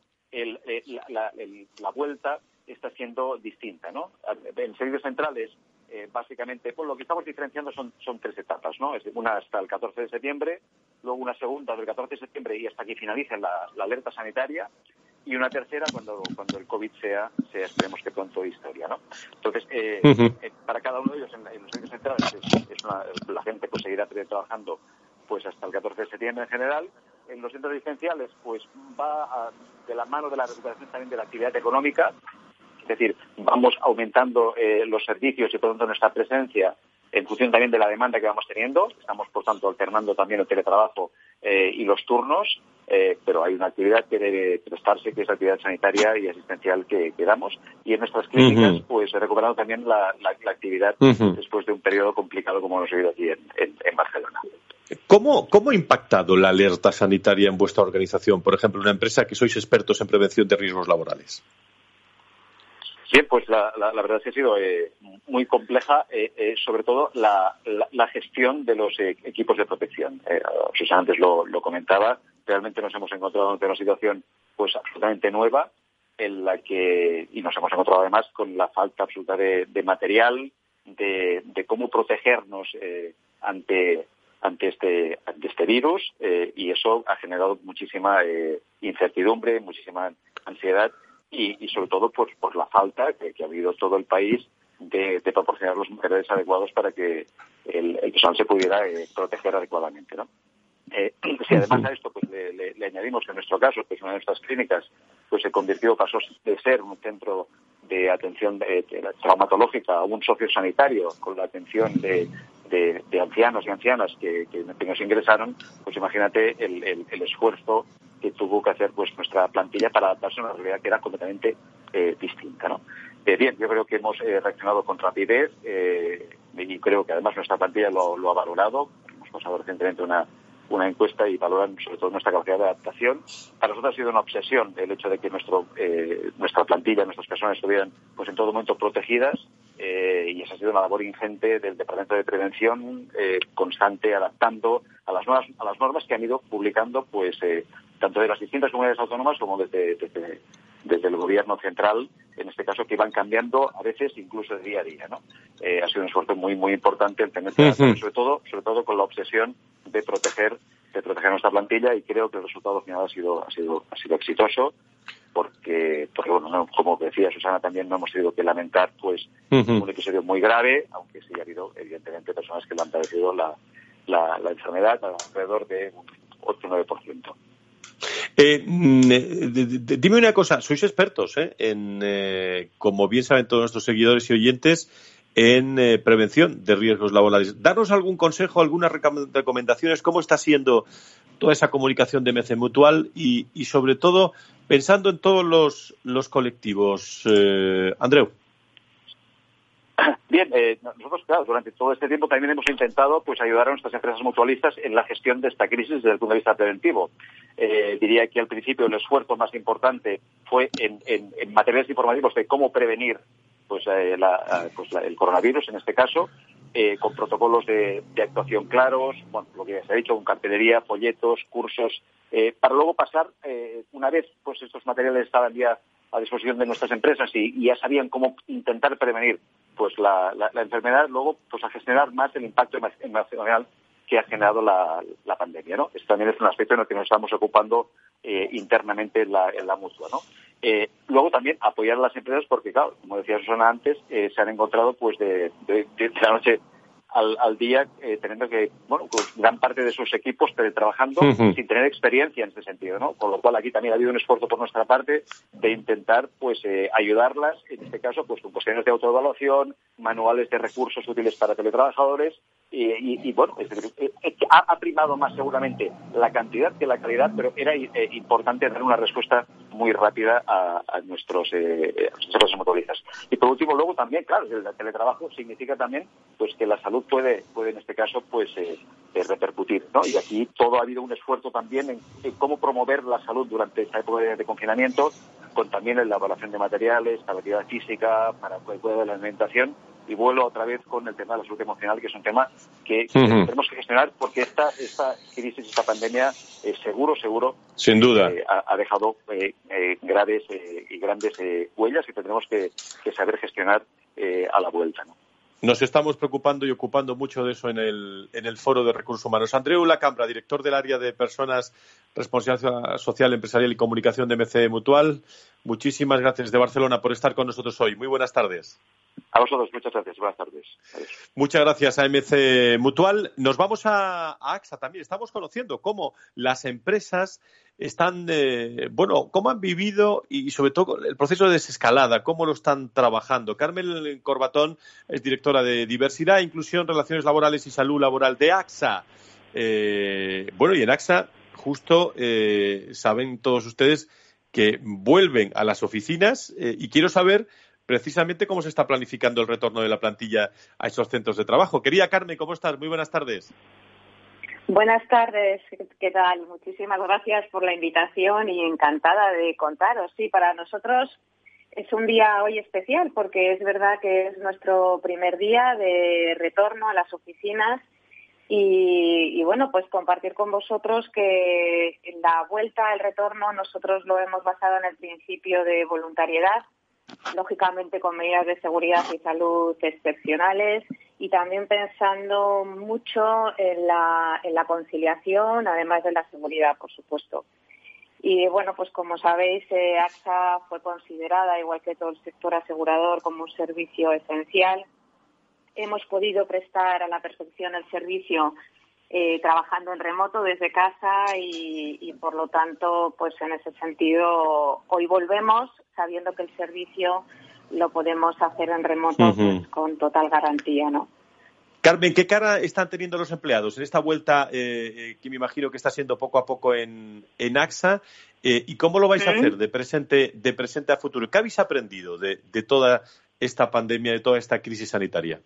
Speaker 13: la vuelta está siendo distinta, ¿no? En servicios centrales, básicamente, pues lo que estamos diferenciando son 3 etapas, ¿no? Una hasta el 14 de septiembre, luego una segunda del 14 de septiembre y hasta que finalice la alerta sanitaria, y una tercera cuando el COVID sea esperemos que pronto, historia, ¿no? Entonces, para cada uno de ellos, en los servicios centrales, la gente pues seguirá trabajando pues hasta el 14 de septiembre en general. En los centros asistenciales, pues va de la mano de la recuperación también de la actividad económica, es decir, vamos aumentando los servicios y, por lo tanto, nuestra presencia en función también de la demanda que vamos teniendo. Estamos, por tanto, alternando también el teletrabajo y los turnos, pero hay una actividad que debe prestarse, que es la actividad sanitaria y asistencial que damos. Y en nuestras clínicas, pues recuperando también la actividad después de un periodo complicado como hemos vivido aquí en Barcelona.
Speaker 3: ¿Cómo ha impactado la alerta sanitaria en vuestra organización? Por ejemplo, una empresa que sois expertos en prevención de riesgos laborales.
Speaker 13: Bien, pues la verdad es que ha sido muy compleja, sobre todo la gestión de los equipos de protección. Susana antes lo comentaba, realmente nos hemos encontrado ante una situación pues absolutamente nueva en la que, y nos hemos encontrado además con la falta absoluta de material, de cómo protegernos ante este virus, y eso ha generado muchísima incertidumbre, muchísima ansiedad y sobre todo por la falta que ha habido todo el país de proporcionar los materiales adecuados para que el personal se pudiera proteger adecuadamente, ¿no? Si además a esto pues le añadimos que en nuestro caso, pues una de nuestras clínicas pues pasó de ser un centro de atención traumatológica a un sociosanitario con la atención de ancianos y ancianas que nos ingresaron, pues imagínate el esfuerzo que tuvo que hacer pues nuestra plantilla para adaptarse a una realidad que era completamente distinta, ¿no? Bien, yo creo que hemos reaccionado con rapidez y creo que además nuestra plantilla lo ha valorado. Hemos pasado recientemente una encuesta y valoran sobre todo nuestra capacidad de adaptación. Para nosotros ha sido una obsesión el hecho de que nuestra plantilla, nuestras personas estuvieran pues en todo momento protegidas y esa ha sido una labor ingente del Departamento de Prevención constante, adaptando a las normas que han ido publicando pues tanto de las distintas comunidades autónomas como desde el gobierno central, en este caso, que van cambiando a veces incluso de día a día, ¿no? Ha sido un esfuerzo muy muy importante el tener que hacer, sobre todo con la obsesión de proteger nuestra plantilla, y creo que el resultado final ha sido exitoso porque bueno, no, como decía Susana, también no hemos tenido que lamentar pues un episodio muy grave, aunque sí ha habido evidentemente personas que lo han padecido la enfermedad alrededor de un 8-9%.
Speaker 3: Dime una cosa, sois expertos como bien saben todos nuestros seguidores y oyentes, en prevención de riesgos laborales. Danos algún consejo, algunas recomendaciones, cómo está siendo toda esa comunicación de MC Mutual y sobre todo pensando en todos los colectivos. Andreu.
Speaker 13: Bien, nosotros, claro, durante todo este tiempo también hemos intentado pues ayudar a nuestras empresas mutualistas en la gestión de esta crisis desde el punto de vista preventivo. Diría que al principio el esfuerzo más importante fue en materiales informativos de cómo prevenir el coronavirus, en este caso, con protocolos de actuación claros, bueno, lo que ya se ha dicho, con cartelería, folletos, cursos, para luego pasar, una vez pues estos materiales estaban ya a disposición de nuestras empresas y ya sabían cómo intentar prevenir pues la enfermedad, luego pues a gestionar más el impacto emocional que ha generado la pandemia, ¿no? Esto también es un aspecto en el que nos estamos ocupando internamente en la mutua, ¿no? Luego también apoyar a las empresas porque, claro, como decía Susana antes, se han encontrado pues de la noche al día teniendo que, bueno, pues gran parte de sus equipos teletrabajando sin tener experiencia en este sentido, ¿no? Con lo cual aquí también ha habido un esfuerzo por nuestra parte de intentar pues ayudarlas, en este caso pues con cuestiones de autoevaluación, manuales de recursos útiles para teletrabajadores y bueno, ha primado más seguramente la cantidad que la calidad, pero era importante dar una respuesta muy rápida a nuestros motoristas. Y por último, luego también, claro, el teletrabajo significa también pues que la salud puede en este caso pues repercutir, ¿no? Y aquí todo ha habido un esfuerzo también en cómo promover la salud durante esta época de confinamiento, con también la elaboración de materiales, la actividad física, para el cuidado de la alimentación. Y vuelvo otra vez con el tema de la salud emocional, que es un tema que tenemos que gestionar porque esta crisis, esta pandemia, seguro,
Speaker 3: sin duda,
Speaker 13: ha dejado graves y grandes huellas que tendremos que saber gestionar a la vuelta, ¿no?
Speaker 3: Nos estamos preocupando y ocupando mucho de eso en el Foro de Recursos Humanos. Andreu Lacambra, director del área de Personas, Responsabilidad Social, Empresarial y Comunicación de MC Mutual, muchísimas gracias de Barcelona por estar con nosotros hoy. Muy buenas tardes.
Speaker 13: A vosotros, muchas gracias. Buenas tardes. Adiós.
Speaker 3: Muchas gracias a MC Mutual. Nos vamos a AXA también. Estamos conociendo cómo las empresas están, cómo han vivido y sobre todo el proceso de desescalada, cómo lo están trabajando. Carmen Corbatón es directora de Diversidad, Inclusión, Relaciones Laborales y Salud Laboral de AXA. Y en AXA justo saben todos ustedes que vuelven a las oficinas y quiero saber precisamente cómo se está planificando el retorno de la plantilla a esos centros de trabajo. Querida Carmen, ¿cómo estás? Muy buenas tardes.
Speaker 14: Buenas tardes, ¿qué tal? Muchísimas gracias por la invitación y encantada de contaros. Sí, para nosotros es un día hoy especial porque es verdad que es nuestro primer día de retorno a las oficinas y bueno, pues compartir con vosotros que en la vuelta, el retorno, nosotros lo hemos basado en el principio de voluntariedad, lógicamente con medidas de seguridad y salud excepcionales y también pensando mucho en la conciliación, además de la seguridad, por supuesto. Y bueno, pues como sabéis, AXA fue considerada, igual que todo el sector asegurador, como un servicio esencial. Hemos podido prestar a la perfección el servicio trabajando en remoto desde casa y por lo tanto, pues en ese sentido, hoy volvemos sabiendo que el servicio lo podemos hacer en remoto pues, con total garantía, ¿no?
Speaker 3: Carmen, ¿qué cara están teniendo los empleados en esta vuelta que me imagino que está siendo poco a poco en AXA? ¿Y cómo lo vais a hacer de presente a futuro? ¿Qué habéis aprendido de toda esta pandemia, de toda esta crisis sanitaria?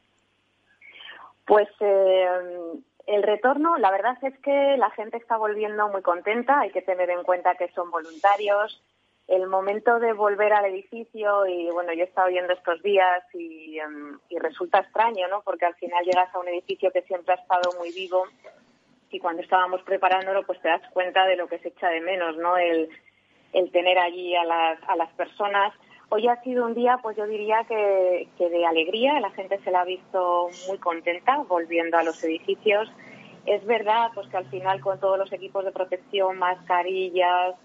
Speaker 14: Pues el retorno, la verdad es que la gente está volviendo muy contenta. Hay que tener en cuenta que son voluntarios. El momento de volver al edificio, y bueno, yo he estado yendo estos días y resulta extraño, ¿no? Porque al final llegas a un edificio que siempre ha estado muy vivo y cuando estábamos preparándolo, pues te das cuenta de lo que se echa de menos, ¿no? El tener allí a las personas. Hoy ha sido un día, pues yo diría que de alegría. La gente se la ha visto muy contenta volviendo a los edificios. Es verdad, pues que al final con todos los equipos de protección, mascarillas,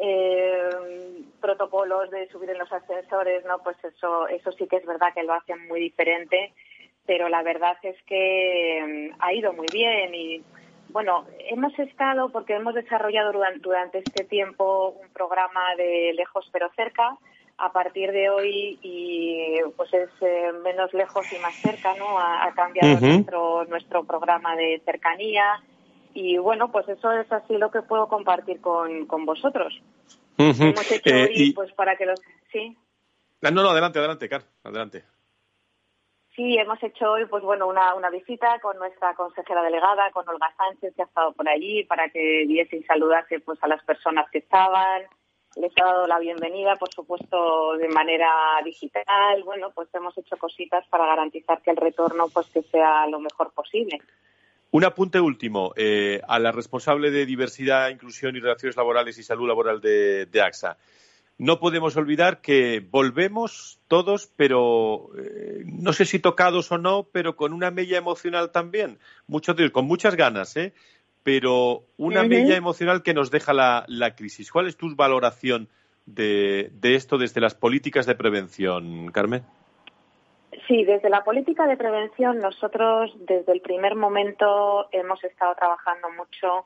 Speaker 14: protocolos de subir en los ascensores, no, pues eso sí que es verdad que lo hacen muy diferente, pero la verdad es que ha ido muy bien. Y bueno, hemos estado, porque hemos desarrollado durante este tiempo un programa de lejos pero cerca. A partir de hoy, y pues es menos lejos y más cerca, ¿no? Ha cambiado nuestro programa de cercanía. Y bueno, pues eso es así lo que puedo compartir con vosotros. Hemos hecho hoy, pues para que los... ¿Sí?
Speaker 3: No, adelante, Car, adelante.
Speaker 14: Sí, hemos hecho hoy, pues bueno, una visita con nuestra consejera delegada, con Olga Sánchez, que ha estado por allí, para que viese y saludase pues a las personas que estaban. Les ha dado la bienvenida, por supuesto, de manera digital. Bueno, pues hemos hecho cositas para garantizar que el retorno pues que sea lo mejor posible.
Speaker 3: Un apunte último a la responsable de Diversidad, Inclusión y Relaciones Laborales y Salud Laboral de AXA. No podemos olvidar que volvemos todos, pero no sé si tocados o no, pero con una mella emocional también. Muchos de ellos, con muchas ganas, pero una mella emocional que nos deja la crisis. ¿Cuál es tu valoración de esto desde las políticas de prevención, Carmen?
Speaker 14: Sí, desde la política de prevención nosotros desde el primer momento hemos estado trabajando mucho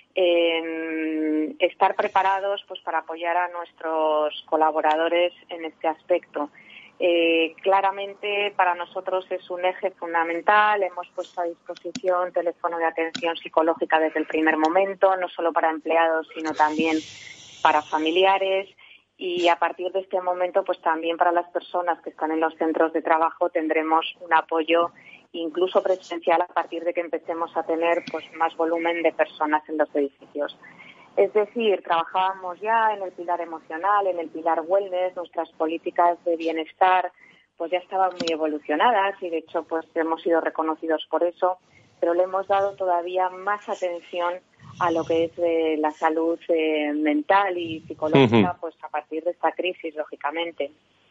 Speaker 14: en estar preparados pues para apoyar a nuestros colaboradores en este aspecto. Claramente para nosotros es un eje fundamental. Hemos puesto a disposición teléfono de atención psicológica desde el primer momento, no solo para empleados sino también para familiares. Y a partir de este momento, pues también para las personas que están en los centros de trabajo tendremos un apoyo incluso presencial a partir de que empecemos a tener pues más volumen de personas en los edificios. Es decir, trabajábamos ya en el pilar emocional, en el pilar wellness, nuestras políticas de bienestar pues ya estaban muy evolucionadas y de hecho pues hemos sido reconocidos por eso, pero le hemos dado todavía más atención a lo que es la salud mental y psicológica, pues a partir de esta crisis, lógicamente.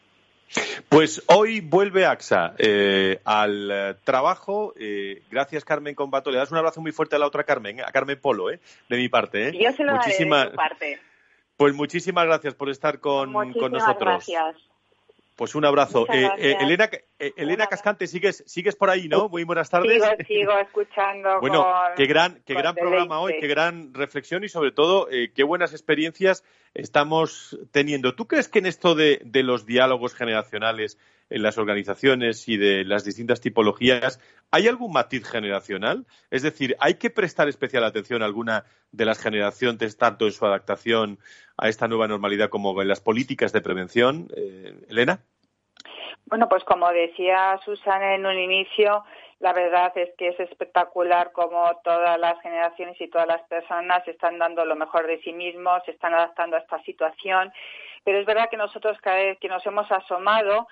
Speaker 3: Pues hoy vuelve AXA al trabajo. Gracias, Carmen Combato. Le das un abrazo muy fuerte a la otra Carmen, a Carmen Polo, de mi parte.
Speaker 14: Yo se lo daré de mi parte.
Speaker 3: Pues muchísimas gracias por estar con nosotros.
Speaker 14: Muchísimas gracias.
Speaker 3: Pues un abrazo. Elena Cascante, sigues por ahí, ¿no? Muy buenas tardes.
Speaker 5: Sigo escuchando.
Speaker 3: Bueno, qué gran programa hoy, qué gran reflexión y sobre todo qué buenas experiencias estamos teniendo. ¿Tú crees que en esto de los diálogos generacionales en las organizaciones y de las distintas tipologías hay algún matiz generacional? Es decir, ¿hay que prestar especial atención a alguna de las generaciones tanto en su adaptación a esta nueva normalidad como en las políticas de prevención? Elena.
Speaker 5: Bueno, pues como decía Susana en un inicio, la verdad es que es espectacular cómo todas las generaciones y todas las personas están dando lo mejor de sí mismos, se están adaptando a esta situación. Pero es verdad que nosotros cada vez que nos hemos asomado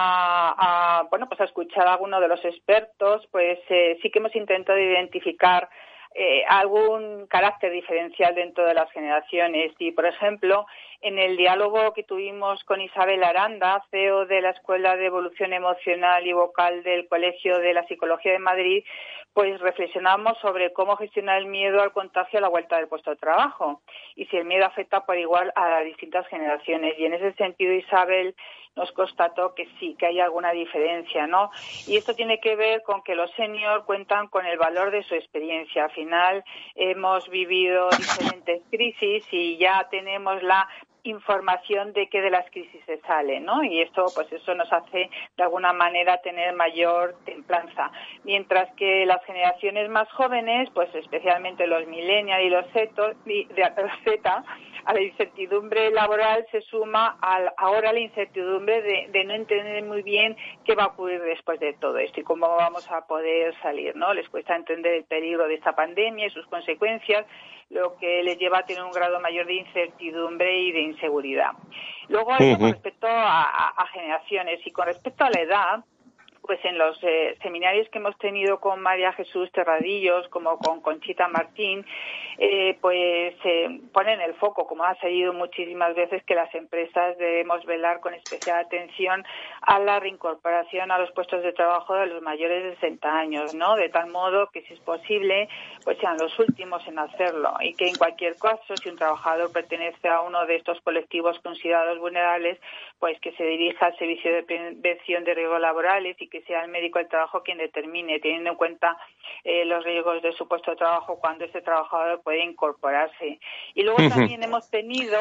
Speaker 5: a escuchar a alguno de los expertos, pues sí que hemos intentado identificar algún carácter diferencial dentro de las generaciones. Y, por ejemplo, en el diálogo que tuvimos con Isabel Aranda, CEO de la Escuela de Evolución Emocional y Vocal del Colegio de la Psicología de Madrid, pues reflexionamos sobre cómo gestionar el miedo al contagio a la vuelta del puesto de trabajo y si el miedo afecta por igual a las distintas generaciones. Y en ese sentido, Isabel nos constató que sí, que hay alguna diferencia, ¿no? Y esto tiene que ver con que los seniors cuentan con el valor de su experiencia. Al final hemos vivido diferentes crisis y ya tenemos la información de que de las crisis se sale, ¿no? Y esto nos hace de alguna manera tener mayor templanza. Mientras que las generaciones más jóvenes, pues especialmente los millennials y los Z, a la incertidumbre laboral se suma ahora la incertidumbre de no entender muy bien qué va a ocurrir después de todo esto y cómo vamos a poder salir, ¿no? Les cuesta entender el peligro de esta pandemia y sus consecuencias, lo que les lleva a tener un grado mayor de incertidumbre y de inseguridad. Luego, con respecto a generaciones y con respecto a la edad, pues en los seminarios que hemos tenido con María Jesús Terradillos, como con Conchita Martín, ponen el foco, como ha salido muchísimas veces, que las empresas debemos velar con especial atención a la reincorporación a los puestos de trabajo de los mayores de 60 años, ¿no? De tal modo que, si es posible, pues sean los últimos en hacerlo, y que en cualquier caso, si un trabajador pertenece a uno de estos colectivos considerados vulnerables, pues que se dirija al servicio de prevención de riesgos laborales y que sea el médico del trabajo quien determine, teniendo en cuenta los riesgos de su puesto de trabajo, cuando ese trabajador puede incorporarse. Y luego también hemos tenido,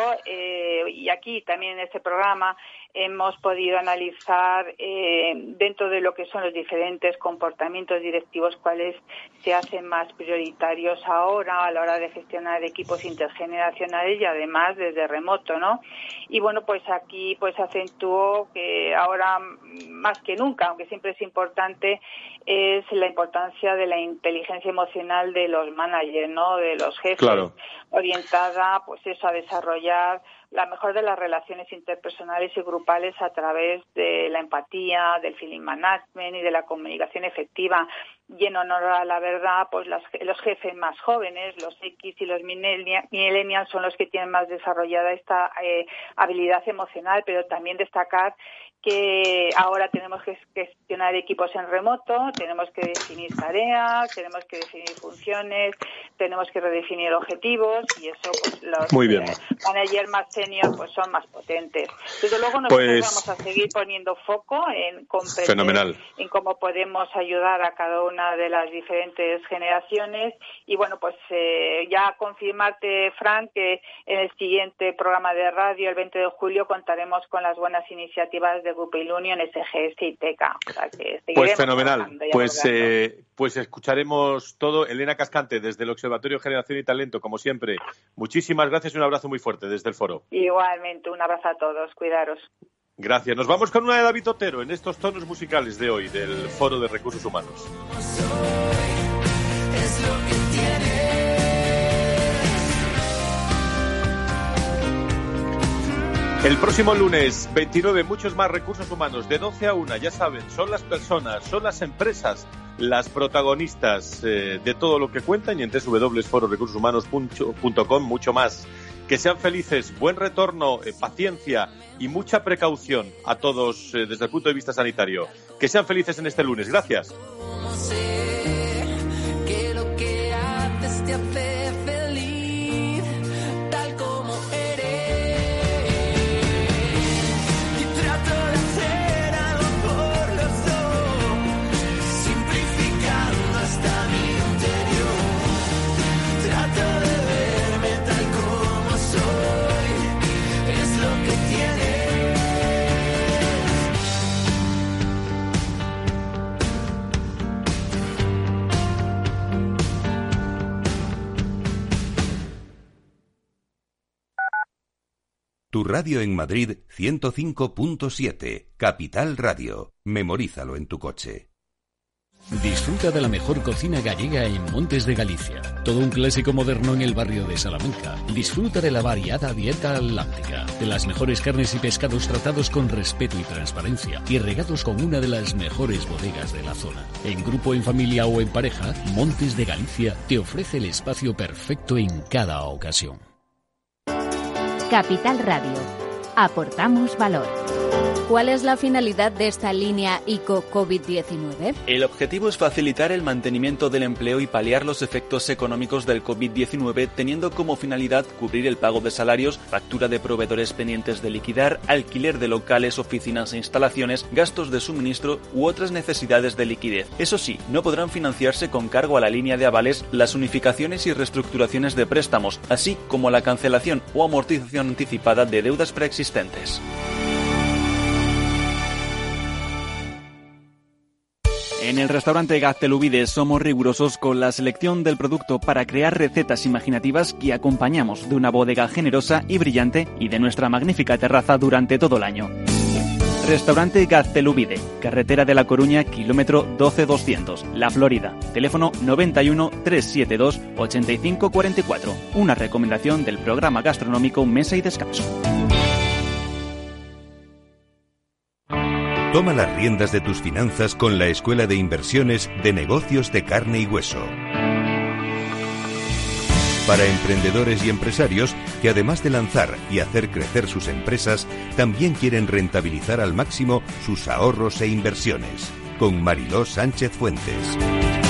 Speaker 5: y aquí también en este programa, hemos podido analizar dentro de lo que son los diferentes comportamientos directivos cuáles se hacen más prioritarios ahora a la hora de gestionar equipos intergeneracionales y además desde remoto, ¿no? Y bueno, pues aquí pues acentuó que ahora más que nunca, aunque siempre es importante, es la importancia de la inteligencia emocional de los managers, ¿no? De los jefes, claro, orientada pues a desarrollar la mejor de las relaciones interpersonales y grupales a través de la empatía, del feeling management y de la comunicación efectiva. Y en honor a la verdad, pues los jefes más jóvenes, los X y los millennials, son los que tienen más desarrollada esta habilidad emocional, pero también destacar que ahora tenemos que gestionar equipos en remoto, tenemos que definir tareas, tenemos que definir funciones, tenemos que redefinir objetivos, y eso pues los managers más senior pues son más potentes. Desde luego nosotros vamos a seguir poniendo foco en comprender en cómo podemos ayudar a cada una de las diferentes generaciones, y bueno, pues ya confirmarte, Fran, que en el siguiente programa de radio, el 20 de julio, contaremos con las buenas iniciativas de Grupo Ilunion, SGS y TECA. O sea, que
Speaker 3: pues fenomenal. Pues escucharemos todo. Elena Cascante, desde el Observatorio Generación y Talento, como siempre, muchísimas gracias y un abrazo muy fuerte desde el foro.
Speaker 5: Igualmente, un abrazo a todos. Cuidaros.
Speaker 3: Gracias. Nos vamos con una de David Otero en estos tonos musicales de hoy, del Foro de Recursos Humanos. El próximo lunes 29, muchos más recursos humanos, de 12 a 1, ya saben, son las personas, son las empresas las protagonistas de todo lo que cuentan, y en www.fororecursoshumanos.com mucho más. Que sean felices, buen retorno, paciencia y mucha precaución a todos desde el punto de vista sanitario. Que sean felices en este lunes. Gracias.
Speaker 2: Tu radio en Madrid 105.7, Capital Radio. Memorízalo en tu coche.
Speaker 8: Disfruta de la mejor cocina gallega en Montes de Galicia. Todo un clásico moderno en el barrio de Salamanca. Disfruta de la variada dieta atlántica, de las mejores carnes y pescados tratados con respeto y transparencia, y regados con una de las mejores bodegas de la zona. En grupo, en familia o en pareja, Montes de Galicia te ofrece el espacio perfecto en cada ocasión.
Speaker 11: Capital Radio. Aportamos valor. ¿Cuál es la finalidad de esta línea ICO COVID-19?
Speaker 9: El objetivo es facilitar el mantenimiento del empleo y paliar los efectos económicos del COVID-19, teniendo como finalidad cubrir el pago de salarios, factura de proveedores pendientes de liquidar, alquiler de locales, oficinas e instalaciones, gastos de suministro u otras necesidades de liquidez. Eso sí, no podrán financiarse con cargo a la línea de avales las unificaciones y reestructuraciones de préstamos, así como la cancelación o amortización anticipada de deudas preexistentes. En el restaurante Gaztelubide somos rigurosos con la selección del producto para crear recetas imaginativas que acompañamos de una bodega generosa y brillante y de nuestra magnífica terraza durante todo el año. Restaurante Gaztelubide, carretera de La Coruña, kilómetro 12200, La Florida. Teléfono 91 372 8544. Una recomendación del programa gastronómico Mesa y Descanso.
Speaker 2: Toma las riendas de tus finanzas con la Escuela de Inversiones de Negocios de Carne y Hueso. Para emprendedores y empresarios que además de lanzar y hacer crecer sus empresas, también quieren rentabilizar al máximo sus ahorros e inversiones. Con Mariló Sánchez Fuentes.